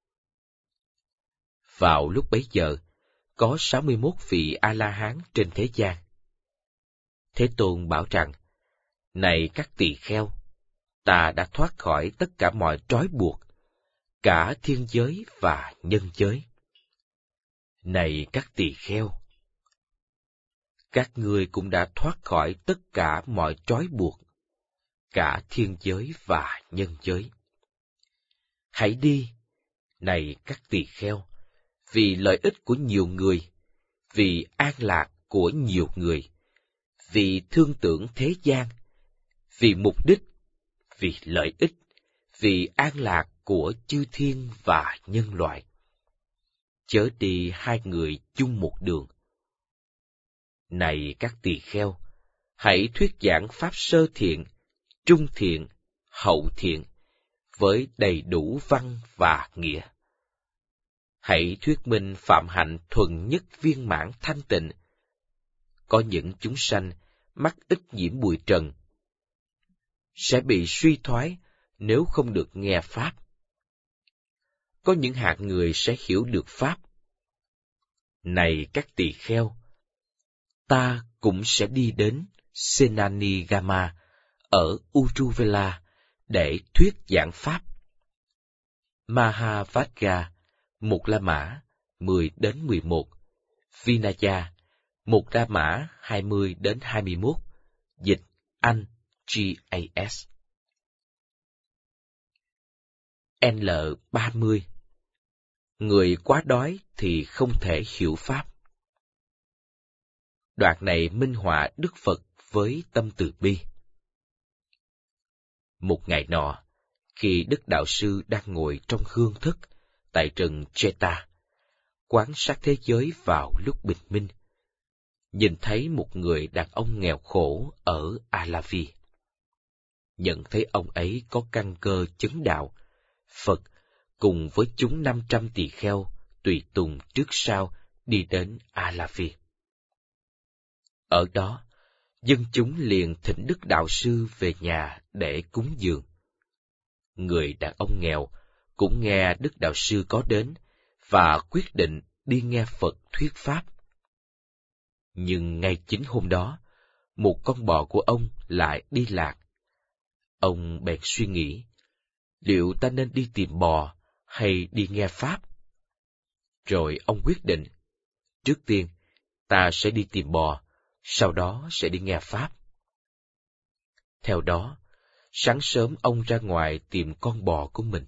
Vào lúc bấy giờ, có sáu mươi mốt vị A-la-hán trên thế gian. Thế Tôn bảo rằng, này các tỳ kheo, ta đã thoát khỏi tất cả mọi trói buộc, cả thiên giới và nhân giới. Này các tỳ kheo, các ngươi cũng đã thoát khỏi tất cả mọi trói buộc, cả thiên giới và nhân giới. Hãy đi, này các tỳ kheo, vì lợi ích của nhiều người, vì an lạc của nhiều người, vì thương tưởng thế gian, vì mục đích, vì lợi ích, vì an lạc của chư thiên và nhân loại. Chớ đi hai người chung một đường. Này các tỳ kheo, hãy thuyết giảng pháp sơ thiện, trung thiện, hậu thiện, với đầy đủ văn và nghĩa. Hãy thuyết minh phạm hạnh thuần nhất viên mãn thanh tịnh. Có những chúng sanh mắc ít nhiễm bụi trần, sẽ bị suy thoái nếu không được nghe pháp. Có những hạng người sẽ hiểu được pháp. Này các tỳ kheo, ta cũng sẽ đi đến Senanigama ở Uruvela để thuyết giảng pháp. Mahavajra, Một La Mã, mười đến mười một, Vinaya, Một La Mã, hai mươi đến hai mươi mốt, dịch Anh, giê a ét. L ba mươi, người quá đói thì không thể hiểu pháp. Đoạn này minh họa Đức Phật với tâm từ bi. Một ngày nọ, khi Đức Đạo Sư đang ngồi trong hương thức tại rừng Cheta, quan sát thế giới vào lúc bình minh, nhìn thấy một người đàn ông nghèo khổ ở Alavi. Nhận thấy ông ấy có căn cơ chứng đạo, Phật cùng với chúng năm trăm tỳ kheo tùy tùng trước sau đi đến Alavi. Ở đó, dân chúng liền thỉnh Đức Đạo Sư về nhà để cúng dường. Người đàn ông nghèo cũng nghe Đức Đạo Sư có đến và quyết định đi nghe Phật thuyết pháp. Nhưng ngay chính hôm đó, một con bò của ông lại đi lạc. Ông bèn suy nghĩ, liệu ta nên đi tìm bò hay đi nghe pháp? Rồi ông quyết định, trước tiên ta sẽ đi tìm bò, sau đó sẽ đi nghe pháp. Theo đó, sáng sớm ông ra ngoài tìm con bò của mình.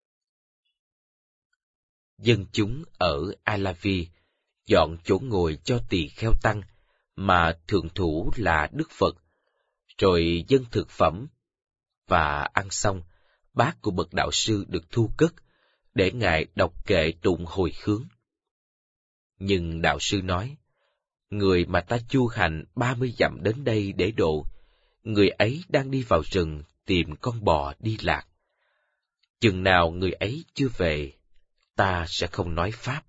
Dân chúng ở Alavi dọn chỗ ngồi cho tỳ kheo tăng, mà thượng thủ là Đức Phật, rồi dâng thực phẩm, và ăn xong, bát của bậc đạo sư được thu cất, để Ngài đọc kệ tụng hồi hướng. Nhưng đạo sư nói, người mà ta chu hành ba mươi dặm đến đây để độ, người ấy đang đi vào rừng tìm con bò đi lạc. Chừng nào người ấy chưa về, ta sẽ không nói pháp.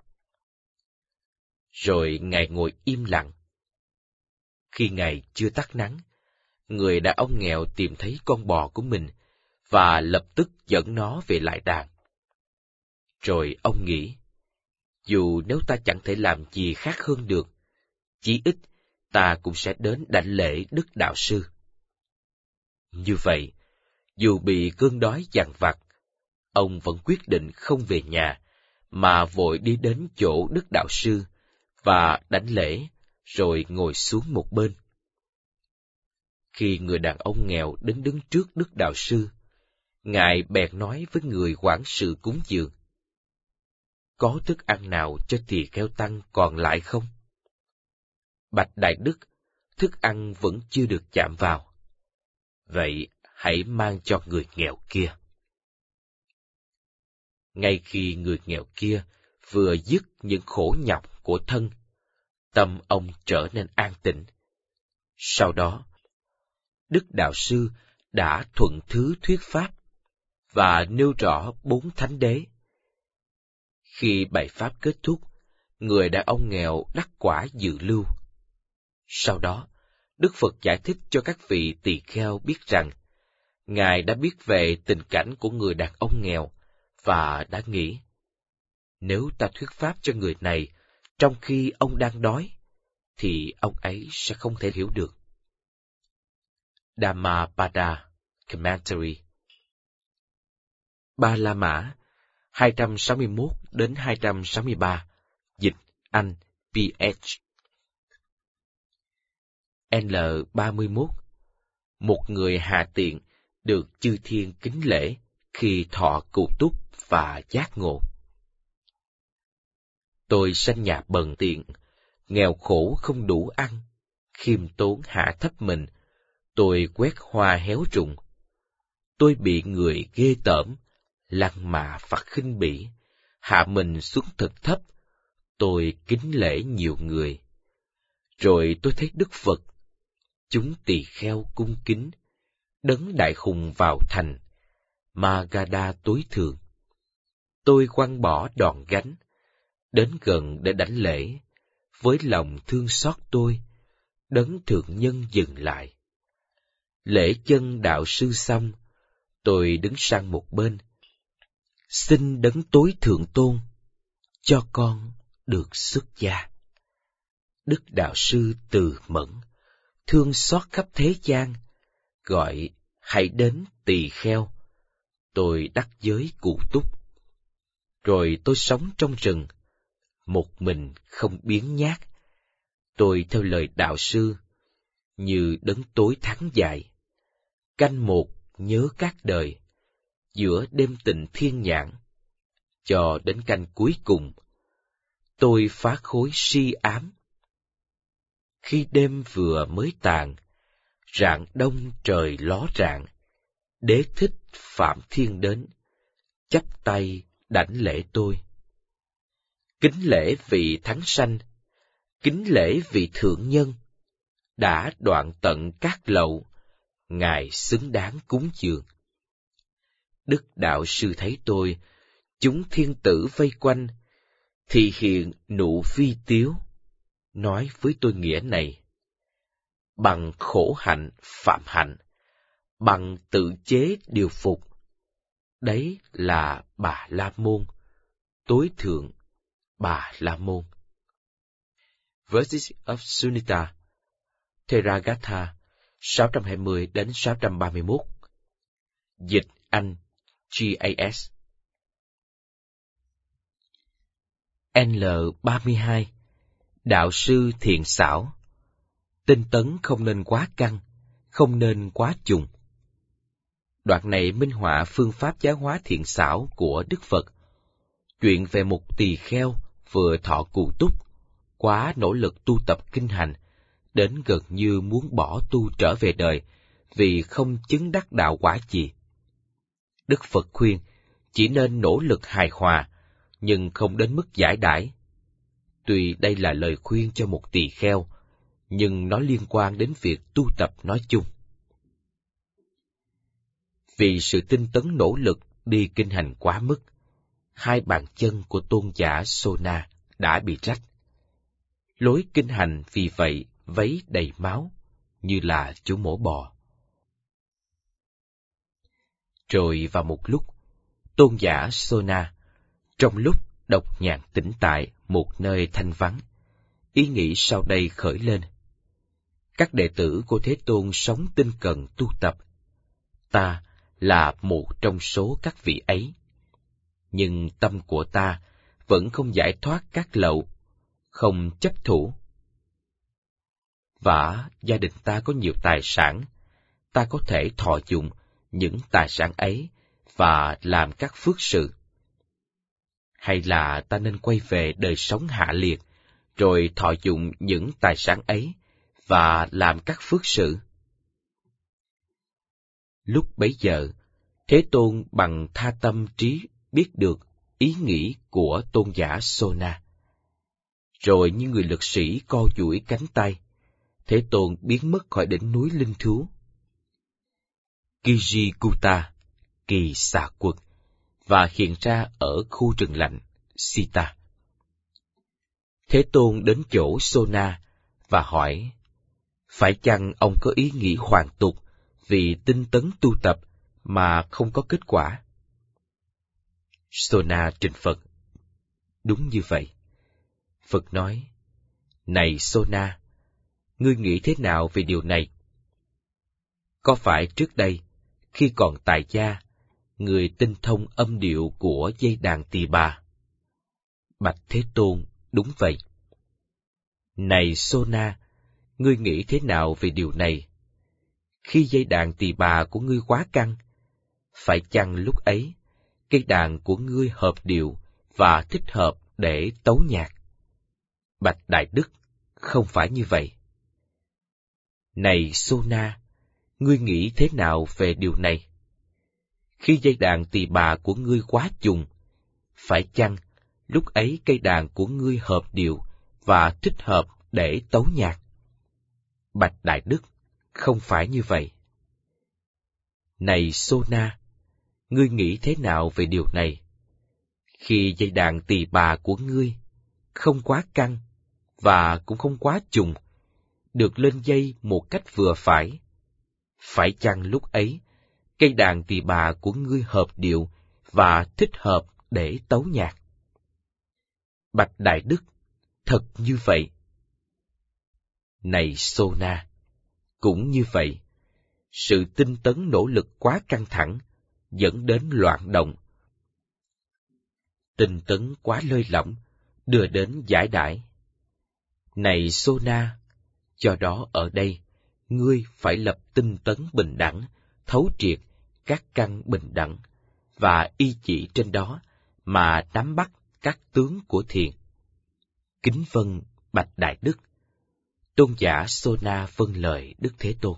Rồi Ngài ngồi im lặng. Khi Ngài chưa tắt nắng, người đàn ông nghèo tìm thấy con bò của mình và lập tức dẫn nó về lại đàn. Rồi ông nghĩ, dù nếu ta chẳng thể làm gì khác hơn được, chí ít ta cũng sẽ đến đảnh lễ Đức Đạo Sư. Như vậy, dù bị cơn đói dằn vặt, ông vẫn quyết định không về nhà, mà vội đi đến chỗ Đức Đạo Sư và đảnh lễ, rồi ngồi xuống một bên. Khi người đàn ông nghèo đến đứng trước Đức Đạo Sư, Ngài bèn nói với người quản sự cúng dường, có thức ăn nào cho tỳ kheo tăng còn lại không? Bạch Đại Đức, thức ăn vẫn chưa được chạm vào. Vậy hãy mang cho người nghèo kia. Ngay khi người nghèo kia vừa dứt những khổ nhọc của thân, tâm ông trở nên an tĩnh. Sau đó, Đức Đạo Sư đã thuận thứ thuyết pháp và nêu rõ bốn thánh đế. Khi bài pháp kết thúc, người đàn ông nghèo đắc quả dự lưu. Sau đó, Đức Phật giải thích cho các vị tỳ kheo biết rằng, Ngài đã biết về tình cảnh của người đàn ông nghèo và đã nghĩ, nếu ta thuyết pháp cho người này trong khi ông đang đói, thì ông ấy sẽ không thể hiểu được. Dhammapada Commentary Ba La Mã hai trăm sáu mươi mốt đến hai trăm sáu mươi ba, dịch Anh P H L ba mươi mốt. Một người hạ tiện được chư thiên kính lễ khi thọ cụ túc và giác ngộ. Tôi sanh nhà bần tiện, nghèo khổ không đủ ăn, khiêm tốn hạ thấp mình, tôi quét hoa héo rụng. Tôi bị người ghê tởm, lăng mạ và khinh bỉ, hạ mình xuống thật thấp, tôi kính lễ nhiều người. Rồi tôi thấy Đức Phật, chúng tỳ kheo cung kính, đấng đại hùng vào thành, Magadha tối thượng. Tôi quăng bỏ đòn gánh, đến gần để đảnh lễ, với lòng thương xót tôi, đấng thượng nhân dừng lại. Lễ chân đạo sư xong, tôi đứng sang một bên, xin đấng tối thượng tôn, cho con được xuất gia. Đức Đạo Sư từ mẫn, thương xót khắp thế gian, gọi hãy đến tỳ kheo. Tôi đắc giới cụ túc. Rồi tôi sống trong rừng, một mình không biếng nhác. Tôi theo lời Đạo Sư, như đấng tối tháng dài, canh một nhớ các đời, giữa đêm tình thiên nhãn, cho đến canh cuối cùng, tôi phá khối si ám. Khi đêm vừa mới tàn, rạng đông trời ló rạng, Đế thích Phạm Thiên đến, chắp tay đảnh lễ tôi. Kính lễ vị thắng sanh, kính lễ vị thượng nhân, đã đoạn tận các lậu, Ngài xứng đáng cúng dường. Đức Đạo Sư thấy tôi, chúng thiên tử vây quanh, thì hiện nụ vi tiếu, nói với tôi nghĩa này: bằng khổ hạnh phạm hạnh, bằng tự chế điều phục, đấy là Bà La Môn, tối thượng Bà La Môn. Verses of Sunita, Theragatha, sáu trăm hai mươi đến sáu trăm ba mươi mốt. Dịch Anh G A S. L ba mươi hai. Đạo sư thiện xảo. Tinh tấn không nên quá căng, không nên quá trùng. Đoạn này minh họa phương pháp giáo hóa thiện xảo của Đức Phật. Chuyện về một tỳ kheo vừa thọ cụ túc, quá nỗ lực tu tập kinh hành, đến gần như muốn bỏ tu trở về đời vì không chứng đắc đạo quả gì. Đức Phật khuyên, chỉ nên nỗ lực hài hòa, nhưng không đến mức giải đãi. Tuy đây là lời khuyên cho một tỳ kheo, nhưng nó liên quan đến việc tu tập nói chung. Vì sự tinh tấn nỗ lực đi kinh hành quá mức, hai bàn chân của tôn giả Sona đã bị rách. Lối kinh hành vì vậy vấy đầy máu, như là chú mổ bò. Rồi vào một lúc, tôn giả Sona, trong lúc đọc nhạc tĩnh tại một nơi thanh vắng, ý nghĩ sau đây khởi lên. Các đệ tử của Thế Tôn sống tinh cần tu tập. Ta là một trong số các vị ấy. Nhưng tâm của ta vẫn không giải thoát các lậu, không chấp thủ. Vả, gia đình ta có nhiều tài sản, ta có thể thọ dụng những tài sản ấy và làm các phước sự. Hay là ta nên quay về đời sống hạ liệt, rồi thọ dụng những tài sản ấy và làm các phước sự? Lúc bấy giờ, Thế Tôn bằng tha tâm trí biết được ý nghĩ của tôn giả Sona. Rồi như người lực sĩ co duỗi cánh tay, Thế Tôn biến mất khỏi đỉnh núi linh thú Kirikuta, Kỳ Xà Quật, và hiện ra ở khu rừng lạnh Sita. Thế Tôn đến chỗ Sona và hỏi, phải chăng ông có ý nghĩ hoàn tục vì tinh tấn tu tập mà không có kết quả? Sona trình Phật, đúng như vậy. Phật nói, này Sona, ngươi nghĩ thế nào về điều này? Có phải trước đây, khi còn tại gia, người tinh thông âm điệu của dây đàn tỳ bà? Bạch Thế Tôn, đúng vậy. Này Sona, ngươi nghĩ thế nào về điều này? Khi dây đàn tỳ bà của ngươi quá căng, phải chăng lúc ấy, cây đàn của ngươi hợp điệu và thích hợp để tấu nhạc? Bạch Đại Đức, không phải như vậy. Này Sona, ngươi nghĩ thế nào về điều này? Khi dây đàn tỳ bà của ngươi quá trùng, phải chăng lúc ấy cây đàn của ngươi hợp điệu và thích hợp để tấu nhạc? Bạch Đại Đức, không phải như vậy. Này Sona, ngươi nghĩ thế nào về điều này? Khi dây đàn tỳ bà của ngươi không quá căng và cũng không quá trùng, được lên dây một cách vừa phải, phải chăng lúc ấy cây đàn tỳ bà của ngươi hợp điệu và thích hợp để tấu nhạc? Bạch Đại Đức, thật như vậy. Này Sona, cũng như vậy, sự tinh tấn nỗ lực quá căng thẳng dẫn đến loạn động. Tinh tấn quá lơi lỏng đưa đến giải đãi. Này Sona, do đó ở đây, ngươi phải lập tinh tấn bình đẳng, thấu triệt các căn bình đẳng, và y chỉ trên đó mà nắm bắt các tướng của thiền. Kính vâng Bạch Đại Đức. Tôn giả Sona vâng lời Đức Thế Tôn.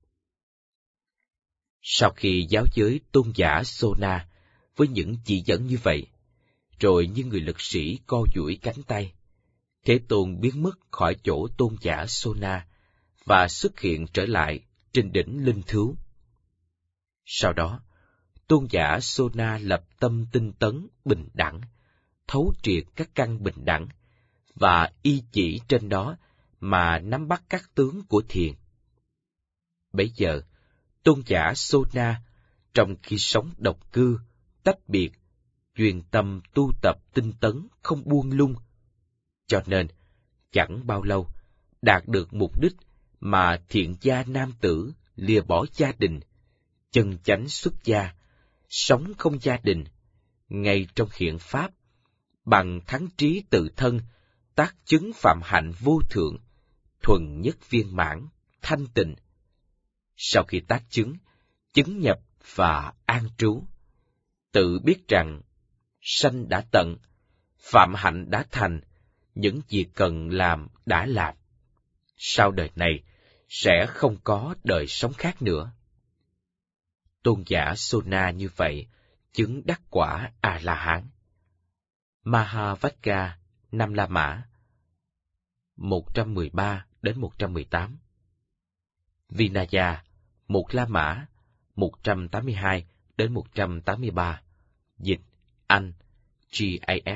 Sau khi giáo giới tôn giả Sona với những chỉ dẫn như vậy, rồi như người lực sĩ co duỗi cánh tay, Thế Tôn biến mất khỏi chỗ tôn giả Sona và xuất hiện trở lại trên đỉnh linh thú. Sau đó, tôn giả Sona lập tâm tinh tấn bình đẳng, thấu triệt các căn bình đẳng, và y chỉ trên đó mà nắm bắt các tướng của thiền. Bấy giờ, tôn giả Sona, trong khi sống độc cư, tách biệt, chuyên tâm tu tập tinh tấn không buông lung, cho nên chẳng bao lâu đạt được mục đích mà thiện gia nam tử lìa bỏ gia đình, chân chánh xuất gia, sống không gia đình, ngay trong hiện pháp, bằng thắng trí tự thân, tác chứng phạm hạnh vô thượng, thuần nhất viên mãn, thanh tịnh. Sau khi tác chứng, chứng nhập và an trú, tự biết rằng sanh đã tận, phạm hạnh đã thành, những việc cần làm đã làm. Sau đời này, sẽ không có đời sống khác nữa. Tôn giả Sona như vậy, chứng đắc quả A-la-hán. Mahavajja năm La Mã một trăm mười ba đến một trăm mười tám. Vinaya một La Mã một trăm tám mươi hai đến một trăm tám mươi ba. Dịch Anh giê a ét.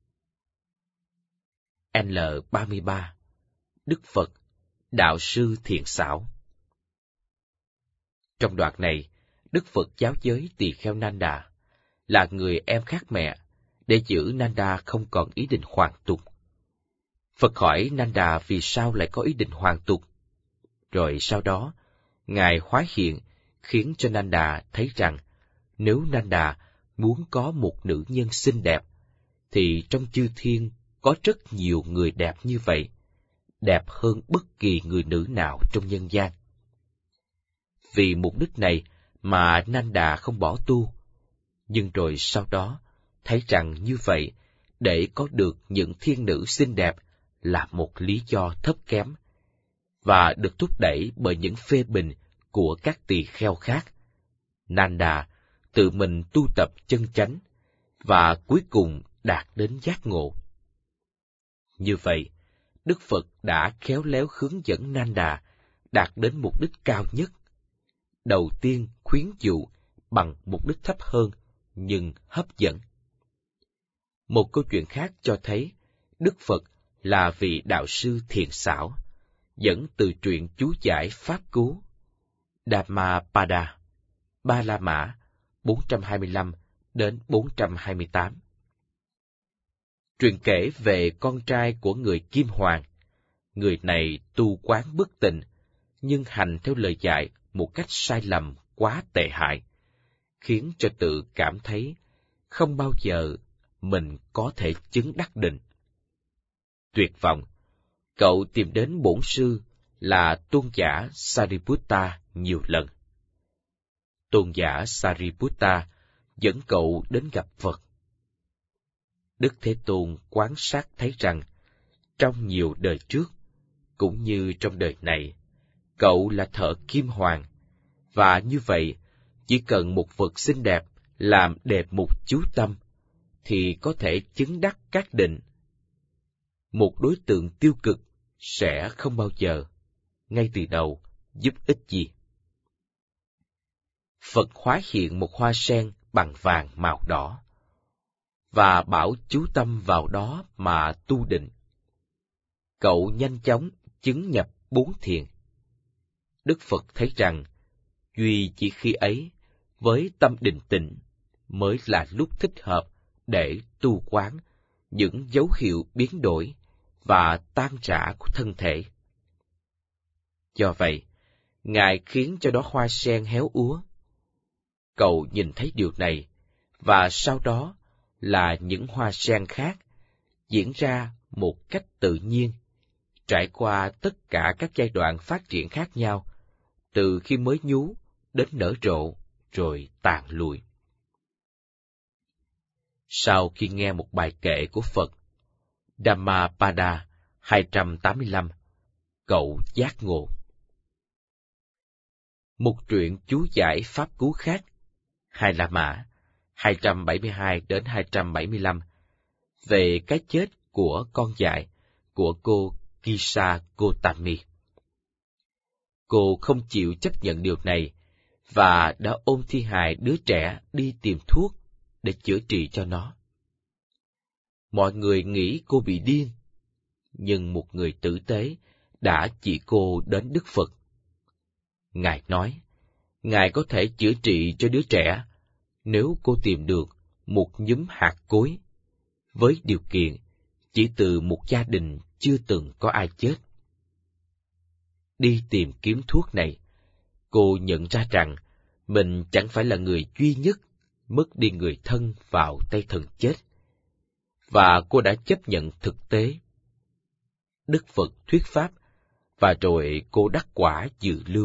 L ba mươi ba. Đức Phật, đạo sư thiện xảo. Trong đoạn này, Đức Phật giáo giới tỳ kheo Nanda là người em khác mẹ để giữ Nanda không còn ý định hoàn tục. Phật hỏi Nanda vì sao lại có ý định hoàn tục. Rồi sau đó, Ngài hóa hiện khiến cho Nanda thấy rằng nếu Nanda muốn có một nữ nhân xinh đẹp, thì trong chư thiên có rất nhiều người đẹp như vậy, đẹp hơn bất kỳ người nữ nào trong nhân gian. Vì mục đích này mà Nanda không bỏ tu, nhưng rồi sau đó thấy rằng như vậy để có được những thiên nữ xinh đẹp là một lý do thấp kém, và được thúc đẩy bởi những phê bình của các tỳ kheo khác. Nanda tự mình tu tập chân chánh, và cuối cùng đạt đến giác ngộ. Như vậy, Đức Phật đã khéo léo hướng dẫn Nanda đạt đến mục đích cao nhất. Đầu tiên khuyến dụ bằng mục đích thấp hơn, nhưng hấp dẫn. Một câu chuyện khác cho thấy Đức Phật là vị đạo sư thiện xảo, dẫn từ truyện chú giải Pháp Cú Dhammapada, Ba La Mã, bốn trăm hai mươi lăm đến bốn trăm hai mươi tám. Truyện kể về con trai của người Kim Hoàng. Người này tu quán bất tịnh, nhưng hành theo lời dạy một cách sai lầm quá tệ hại, khiến cho tự cảm thấy không bao giờ mình có thể chứng đắc định. Tuyệt vọng, cậu tìm đến bổn sư là tôn giả Sariputta nhiều lần. Tôn giả Sariputta dẫn cậu đến gặp Phật. Đức Thế Tôn quan sát thấy rằng, trong nhiều đời trước, cũng như trong đời này, cậu là thợ kim hoàng, và như vậy, chỉ cần một vật xinh đẹp làm đẹp mục chú tâm, thì có thể chứng đắc các định. Một đối tượng tiêu cực sẽ không bao giờ, ngay từ đầu, giúp ích gì. Phật hóa hiện một hoa sen bằng vàng màu đỏ, và bảo chú tâm vào đó mà tu định. Cậu nhanh chóng chứng nhập bốn thiền. Đức Phật thấy rằng, duy chỉ khi ấy, với tâm định tĩnh, mới là lúc thích hợp để tu quán những dấu hiệu biến đổi và tan rã của thân thể. Do vậy, Ngài khiến cho đó hoa sen héo úa. Cậu nhìn thấy điều này, và sau đó là những hoa sen khác diễn ra một cách tự nhiên, trải qua tất cả các giai đoạn phát triển khác nhau, từ khi mới nhú đến nở rộ, rồi tàn lụi. Sau khi nghe một bài kệ của Phật, Dhammapada hai trăm tám mươi lăm, cậu giác ngộ. Một truyện chú giải Pháp Cú khác, Hai La Mã, hai trăm bảy mươi hai đến hai trăm bảy mươi lăm, về cái chết của con dại của cô Kisa Gotami. Cô không chịu chấp nhận điều này, và đã ôm thi hài đứa trẻ đi tìm thuốc để chữa trị cho nó. Mọi người nghĩ cô bị điên, nhưng một người tử tế đã chỉ cô đến Đức Phật. Ngài nói, Ngài có thể chữa trị cho đứa trẻ nếu cô tìm được một nhúm hạt cối, với điều kiện chỉ từ một gia đình chưa từng có ai chết. Đi tìm kiếm thuốc này, cô nhận ra rằng mình chẳng phải là người duy nhất mất đi người thân vào tay thần chết, và cô đã chấp nhận thực tế. Đức Phật thuyết pháp, và rồi cô đắc quả dự lưu.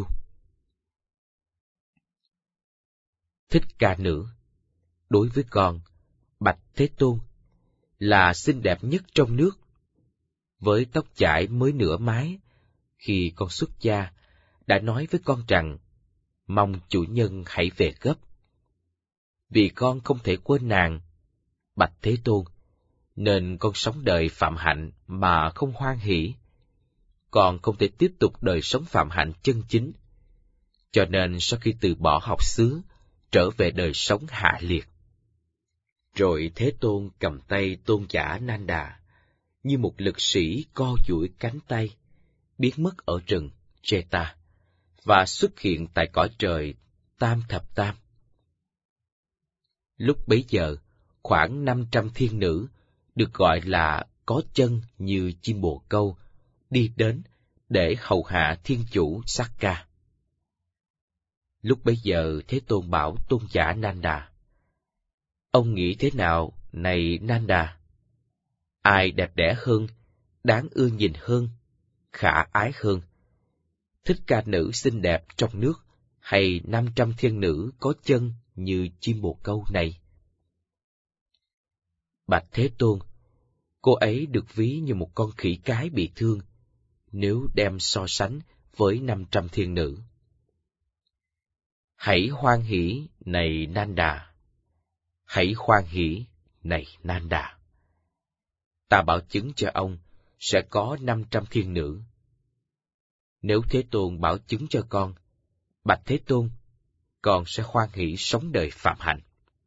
Thích Ca Nữ, đối với con, bạch Thế Tôn, là xinh đẹp nhất trong nước. Với tóc chải mới nửa mái, khi con xuất gia, đã nói với con rằng, mong chủ nhân hãy về gấp. Vì con không thể quên nàng, bạch Thế Tôn, nên con sống đời phạm hạnh mà không hoan hỷ. Con không thể tiếp tục đời sống phạm hạnh chân chính, cho nên sau khi từ bỏ học xứ, trở về đời sống hạ liệt. Rồi Thế Tôn cầm tay tôn giả Nanda, như một lực sĩ co duỗi cánh tay, biến mất ở rừng Jeta, và xuất hiện tại cõi trời Tam Thập Tam. Lúc bấy giờ, khoảng năm trăm thiên nữ, được gọi là có chân như chim bồ câu, đi đến để hầu hạ thiên chủ Sakka. Lúc bấy giờ Thế Tôn bảo tôn giả Nanda: Ông nghĩ thế nào, này Nanda? Ai đẹp đẽ hơn, đáng ưa nhìn hơn, khả ái hơn? Thích ca nữ xinh đẹp trong nước, hay năm trăm thiên nữ có chân như chim bồ câu này? Bạch Thế Tôn, cô ấy được ví như một con khỉ cái bị thương, nếu đem so sánh với năm trăm thiên nữ. Hãy hoan hỷ, này Nanda! Hãy hoan hỷ, này Nanda! Ta bảo chứng cho ông sẽ có năm trăm thiên nữ. Nếu Thế Tôn bảo chứng cho con, bạch Thế Tôn, con sẽ hoan hỷ sống đời phạm hạnh.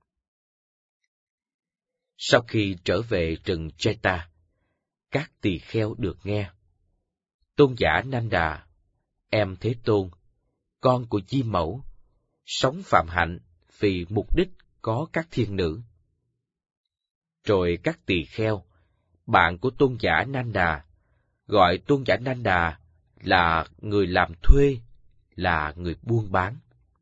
Sau khi trở về rừng Jeta, các tỳ kheo được nghe: Tôn giả Nanda, em Thế Tôn, con của Di Mẫu, sống phạm hạnh vì mục đích có các thiên nữ. Rồi các tỳ kheo, bạn của tôn giả Nanda, gọi tôn giả Nanda là người làm thuê, là người buôn bán.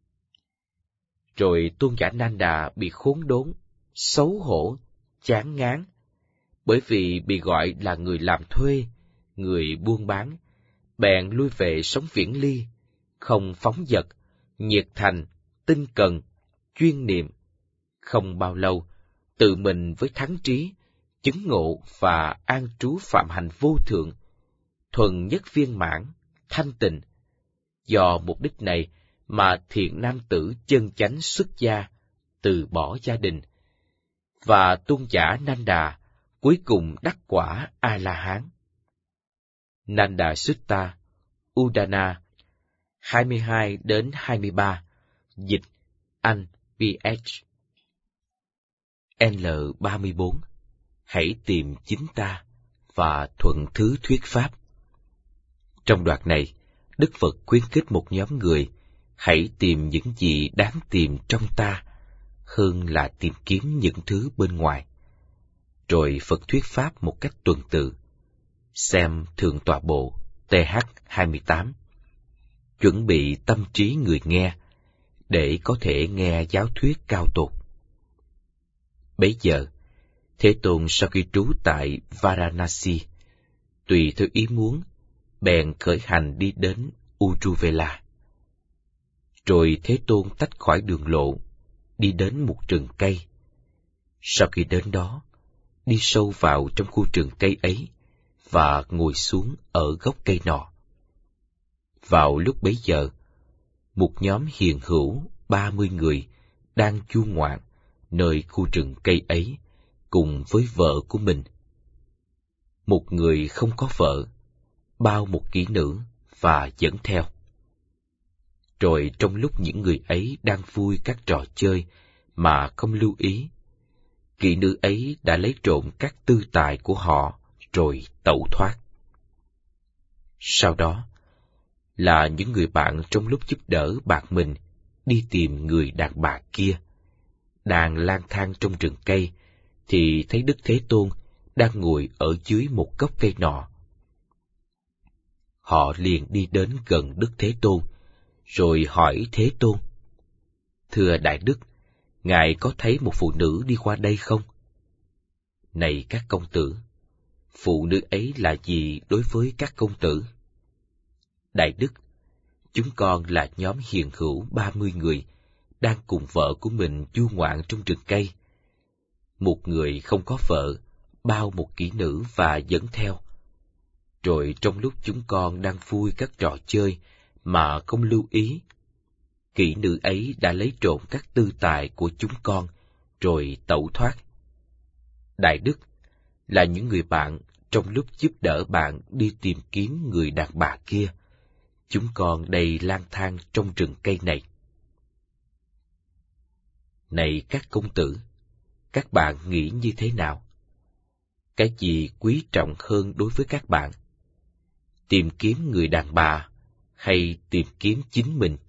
Rồi tôn giả Nanda bị khốn đốn, xấu hổ, chán ngán, bởi vì bị gọi là người làm thuê, người buôn bán, bèn lui về sống viễn ly, không phóng dật, nhiệt thành, tinh cần, chuyên niệm. Không bao lâu, tự mình với thắng trí, chứng ngộ và an trú phạm hành vô thượng, thuần nhất viên mãn, thanh tịnh. Do mục đích này mà thiện nam tử chân chánh xuất gia, từ bỏ gia đình, và tôn giả Nanda cuối cùng đắc quả A-la-hán. Nanda Sutta, Udana, hai mươi hai đến hai mươi ba, dịch, Anh, pê hát. L ba mươi bốn. Hãy tìm chính ta và thuận thứ thuyết pháp. Trong đoạn này, Đức Phật khuyến khích một nhóm người hãy tìm những gì đáng tìm trong ta, hơn là tìm kiếm những thứ bên ngoài. Rồi Phật thuyết pháp một cách tuần tự. Xem Thượng Tọa Bộ T H hai mươi tám. Chuẩn bị tâm trí người nghe, để có thể nghe giáo thuyết cao tột. Bấy giờ, Thế Tôn sau khi trú tại Varanasi, tùy theo ý muốn, bèn khởi hành đi đến Uruvela. Rồi Thế Tôn tách khỏi đường lộ, đi đến một rừng cây. Sau khi đến đó, đi sâu vào trong khu rừng cây ấy, và ngồi xuống ở gốc cây nọ. Vào lúc bấy giờ, một nhóm hiền hữu ba mươi người đang du ngoạn nơi khu rừng cây ấy cùng với vợ của mình. Một người không có vợ, bao một kỹ nữ và dẫn theo. Rồi trong lúc những người ấy đang vui các trò chơi mà không lưu ý, kỹ nữ ấy đã lấy trộm các tư tài của họ rồi tẩu thoát. Sau đó là những người bạn trong lúc giúp đỡ bạn mình đi tìm người đàn bà kia, đang lang thang trong rừng cây, thì thấy Đức Thế Tôn đang ngồi ở dưới một gốc cây nọ. Họ liền đi đến gần Đức Thế Tôn, rồi hỏi Thế Tôn: Thưa Đại Đức, Ngài có thấy một phụ nữ đi qua đây không? Này các công tử, phụ nữ ấy là gì đối với các công tử? Đại Đức, chúng con là nhóm hiền hữu ba mươi người, đang cùng vợ của mình du ngoạn trong rừng cây. Một người không có vợ, bao một kỹ nữ và dẫn theo. Rồi trong lúc chúng con đang vui các trò chơi mà không lưu ý, kỹ nữ ấy đã lấy trộm các tư tài của chúng con, rồi tẩu thoát. Đại đức là những người bạn trong lúc giúp đỡ bạn đi tìm kiếm người đàn bà kia. Chúng con đầy lang thang trong rừng cây này. Này các công tử, các bạn nghĩ như thế nào? Cái gì quý trọng hơn đối với các bạn? Tìm kiếm người đàn bà hay tìm kiếm chính mình?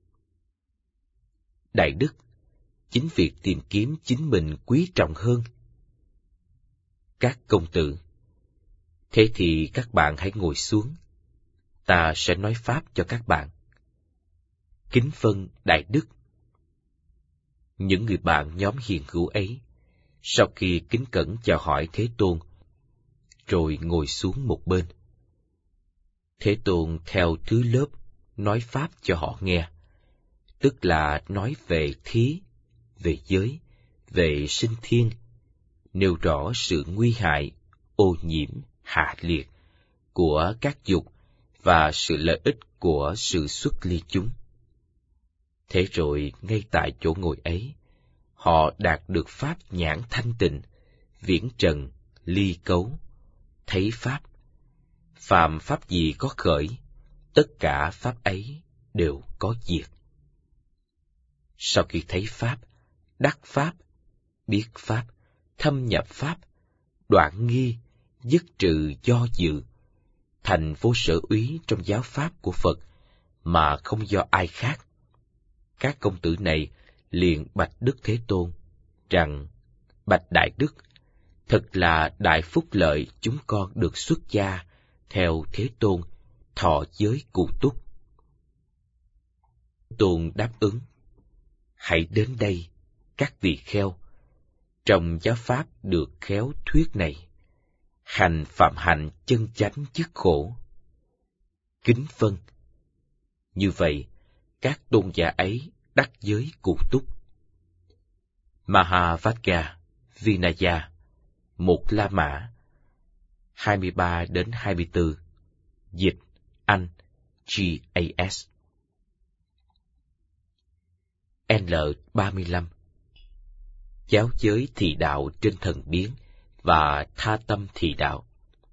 Đại đức, chính việc tìm kiếm chính mình quý trọng hơn. Các công tử, thế thì các bạn hãy ngồi xuống. Ta sẽ nói pháp cho các bạn. Kính vâng đại đức. Những người bạn nhóm hiền hữu ấy, sau khi kính cẩn chào hỏi Thế Tôn, rồi ngồi xuống một bên. Thế Tôn theo thứ lớp nói pháp cho họ nghe, tức là nói về thí, về giới, về sinh thiên, nêu rõ sự nguy hại, ô nhiễm, hạ liệt của các dục và sự lợi ích của sự xuất ly chúng. Thế rồi ngay tại chỗ ngồi ấy, họ đạt được pháp nhãn thanh tịnh, viễn trần, ly cấu, thấy pháp. Phàm pháp gì có khởi, tất cả pháp ấy đều có diệt. Sau khi thấy pháp, đắc pháp, biết pháp, thâm nhập pháp, đoạn nghi, dứt trừ do dự, thành vô sở úy trong giáo pháp của Phật, mà không do ai khác. Các công tử này liền bạch Đức Thế Tôn, rằng, bạch Đại Đức, thật là đại phúc lợi chúng con được xuất gia theo Thế Tôn, thọ giới cụ túc. Tôn đáp ứng, hãy đến đây, các tỳ kheo, trong giáo pháp được khéo thuyết này, hành phạm hạnh chân chánh dứt khổ. Kính vâng. Như vậy, các tôn giả ấy đắc giới cụ túc. Mahavajja Vinaya, một La Mã, hai mươi ba đến hai mươi tư, dịch Anh G A S. L ba mươi lăm. Giáo giới thị đạo trên thần biến và tha tâm thị đạo.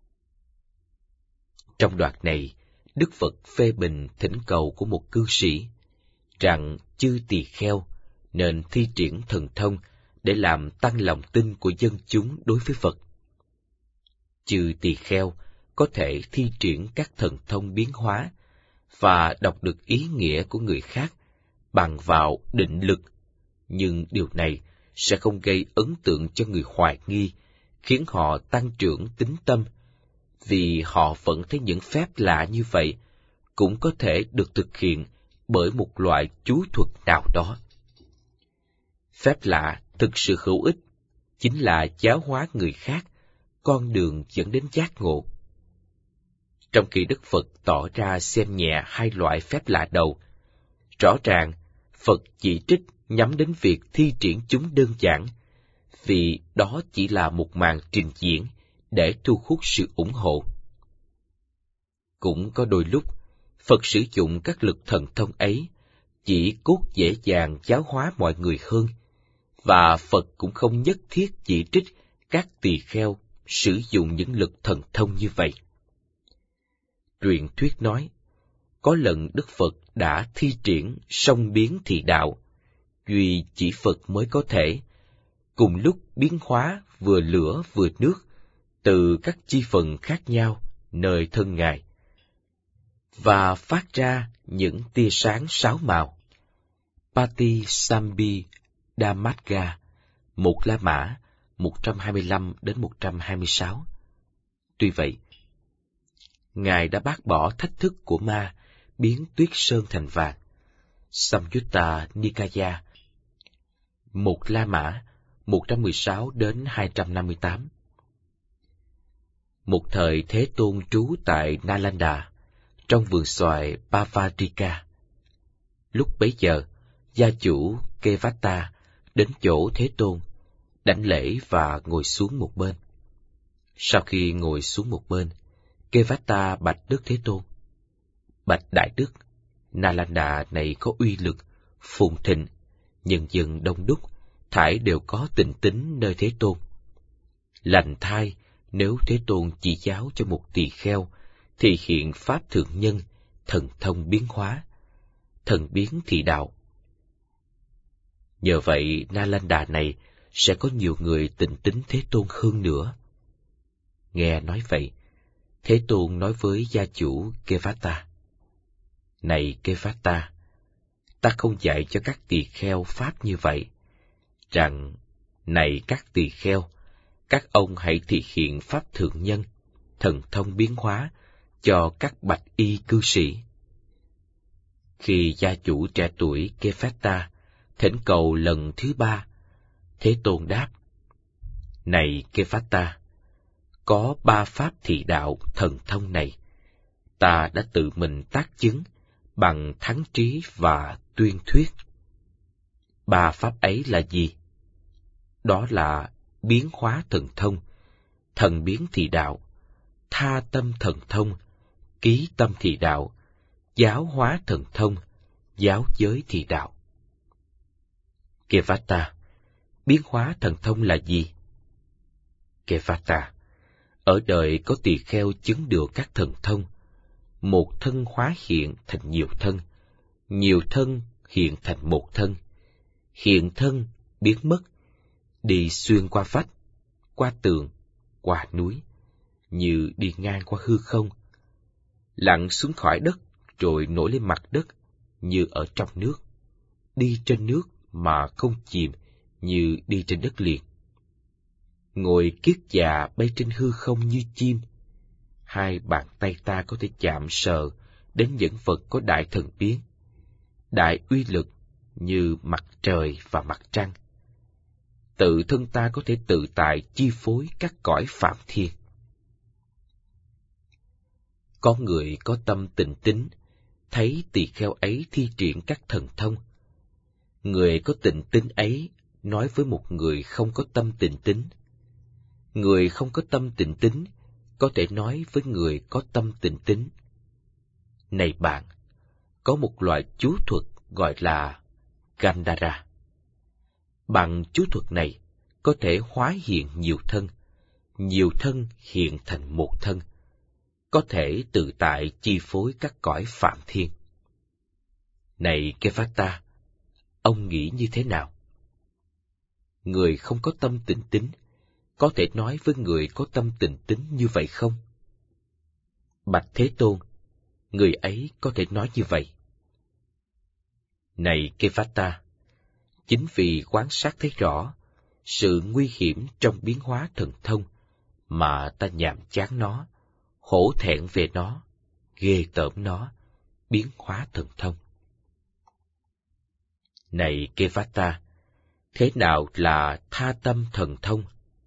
Trong đoạn này, Đức Phật phê bình thỉnh cầu của một cư sĩ, rằng chư tỳ kheo nên thi triển thần thông để làm tăng lòng tin của dân chúng đối với Phật. Chư tỳ kheo có thể thi triển các thần thông biến hóa và đọc được ý nghĩa của người khác bằng vào định lực, nhưng điều này sẽ không gây ấn tượng cho người hoài nghi, khiến họ tăng trưởng tín tâm, vì họ vẫn thấy những phép lạ như vậy cũng có thể được thực hiện bởi một loại chú thuật nào đó. Phép lạ thực sự hữu ích chính là giáo hóa người khác, con đường dẫn đến giác ngộ. Trong khi Đức Phật tỏ ra xem nhẹ hai loại phép lạ đầu, rõ ràng Phật chỉ trích nhắm đến việc thi triển chúng đơn giản, vì đó chỉ là một màn trình diễn để thu hút sự ủng hộ. Cũng có đôi lúc, Phật sử dụng các lực thần thông ấy chỉ cốt dễ dàng giáo hóa mọi người hơn, và Phật cũng không nhất thiết chỉ trích các tỳ kheo sử dụng những lực thần thông như vậy. Truyền thuyết nói, có lần Đức Phật đã thi triển song biến thị đạo, duy chỉ Phật mới có thể, cùng lúc biến hóa vừa lửa vừa nước, từ các chi phần khác nhau nơi thân Ngài, và phát ra những tia sáng sáu màu. Pati Sambi Dhammaga, một La Mã, một trăm hai mươi lăm đến một trăm hai mươi sáu. Tuy vậy, Ngài đã bác bỏ thách thức của ma biến tuyết sơn thành vàng. Samyutta Nikaya, một La Mã, một trăm mười sáu đến hai trăm năm mươi tám. Một thời Thế Tôn trú tại Nalanda, trong vườn xoài Pavarika. Lúc bấy giờ, gia chủ Kevata đến chỗ Thế Tôn, đảnh lễ và ngồi xuống một bên. Sau khi ngồi xuống một bên, Kevata bạch Đức Thế Tôn: Bạch Đại Đức, Nalanda này có uy lực, phồn thịnh, nhân dân đông đúc, thảy đều có tình tín nơi Thế Tôn. Lành thay, nếu Thế Tôn chỉ giáo cho một tỳ kheo, thì hiện pháp thượng nhân, thần thông biến hóa, thần biến thị đạo. Nhờ vậy, Nalanda này sẽ có nhiều người tịnh tín Thế Tôn hơn nữa. Nghe nói vậy, Thế Tôn nói với gia chủ Kevata: Này Kevata, ta không dạy cho các tỳ kheo pháp như vậy, rằng, này các tỳ kheo, các ông hãy thực hiện pháp thượng nhân, thần thông biến hóa cho các bạch y cư sĩ. Khi gia chủ trẻ tuổi Kevata thỉnh cầu lần thứ ba, Thế Tôn đáp: Này Kevata, có ba pháp thị đạo thần thông này, ta đã tự mình tác chứng bằng thắng trí và tuyên thuyết. Ba pháp ấy là gì? Đó là biến hóa thần thông, thần biến thị đạo, tha tâm thần thông, ký tâm thị đạo, giáo hóa thần thông, giáo giới thị đạo. Kevata, biến hóa thần thông là gì? Kevata, ở đời có tỳ kheo chứng được các thần thông, một thân hóa hiện thành nhiều thân, nhiều thân hiện thành một thân, hiện thân biến mất, đi xuyên qua vách, qua tường, qua núi, như đi ngang qua hư không, lặn xuống khỏi đất rồi nổi lên mặt đất như ở trong nước, đi trên nước mà không chìm như đi trên đất liền. Ngồi kiết già bay trên hư không như chim, hai bàn tay ta có thể chạm sờ đến những vật có đại thần biến, đại uy lực như mặt trời và mặt trăng. Tự thân ta có thể tự tại chi phối các cõi phạm thiên. Có người có tâm tịnh tín, thấy tỳ kheo ấy thi triển các thần thông. Người có tịnh tín ấy nói với một người không có tâm tịnh tín. Người không có tâm tịnh tín có thể nói với người có tâm tịnh tín: Này bạn, có một loại chú thuật gọi là Gandhara. Bằng chú thuật này có thể hóa hiện nhiều thân, nhiều thân hiện thành một thân, có thể tự tại chi phối các cõi phạm thiên. Này Kevata, ông nghĩ như thế nào? Người không có tâm tịnh tín có thể nói với người có tâm tịnh tín như vậy không? Bạch Thế Tôn, người ấy có thể nói như vậy. Này Kevata, chính vì quan sát thấy rõ sự nguy hiểm trong biến hóa thần thông mà ta nhàm chán nó, hổ thẹn về nó, ghê tởm nó, biến hóa thần thông. Này Kevata, thế nào là tha tâm thần thông?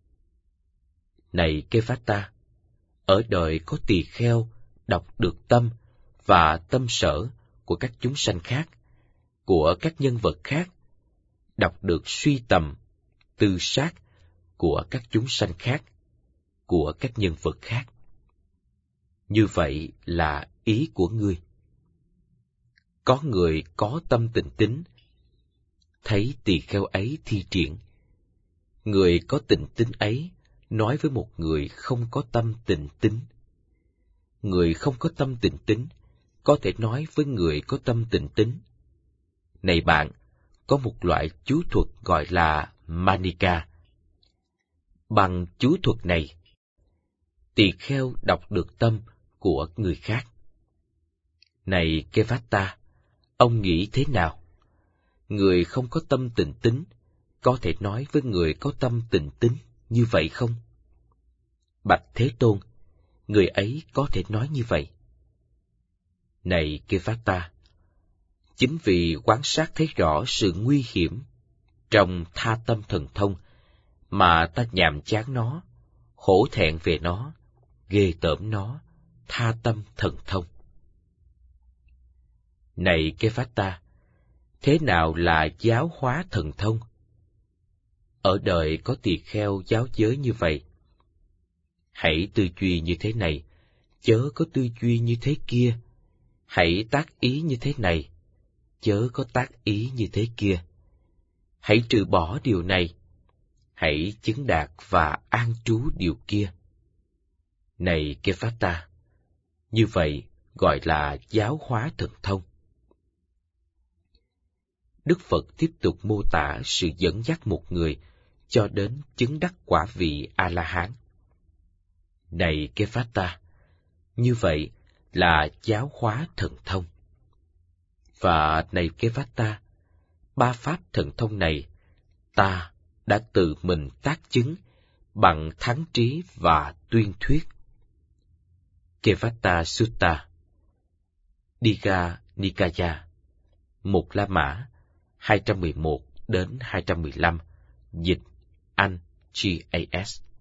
Này Kevata, ở đời có tỳ kheo đọc được tâm và tâm sở của các chúng sanh khác, của các nhân vật khác, đọc được suy tầm, tư sát của các chúng sanh khác, của các nhân vật khác. Như vậy là ý của ngươi. Có người có tâm tịnh tín, thấy tỳ kheo ấy thi triển. Người có tịnh tín ấy nói với một người không có tâm tịnh tín. Người không có tâm tịnh tín có thể nói với người có tâm tịnh tín: Này bạn, có một loại chú thuật gọi là Manika. Bằng chú thuật này, tỳ kheo đọc được tâm của người khác. Này Kevata, ông nghĩ thế nào? Người không có tâm tịnh tín có thể nói với người có tâm tịnh tín như vậy không? Bạch Thế Tôn, người ấy có thể nói như vậy. Này Kevata, chính vì quan sát thấy rõ sự nguy hiểm trong tha tâm thần thông mà ta nhàm chán nó, hổ thẹn về nó, ghê tởm nó, tha tâm thần thông. Này Kevata, thế nào là giáo hóa thần thông? Ở đời có tỳ kheo giáo giới như vậy: Hãy tư duy như thế này, chớ có tư duy như thế kia. Hãy tác ý như thế này, chớ có tác ý như thế kia. Hãy trừ bỏ điều này, hãy chứng đạt và an trú điều kia. Này Kephata, như vậy gọi là giáo hóa thần thông. Đức Phật tiếp tục mô tả sự dẫn dắt một người cho đến chứng đắc quả vị A-la-hán. Này Kephata, như vậy là giáo hóa thần thông. Và này Kephata, ba pháp thần thông này, ta đã tự mình tác chứng bằng thắng trí và tuyên thuyết. Kephata Sutta, Digha Nikaya, Mục La Mã, hai trăm mười một đến hai trăm mười lăm, dịch Anh G A S.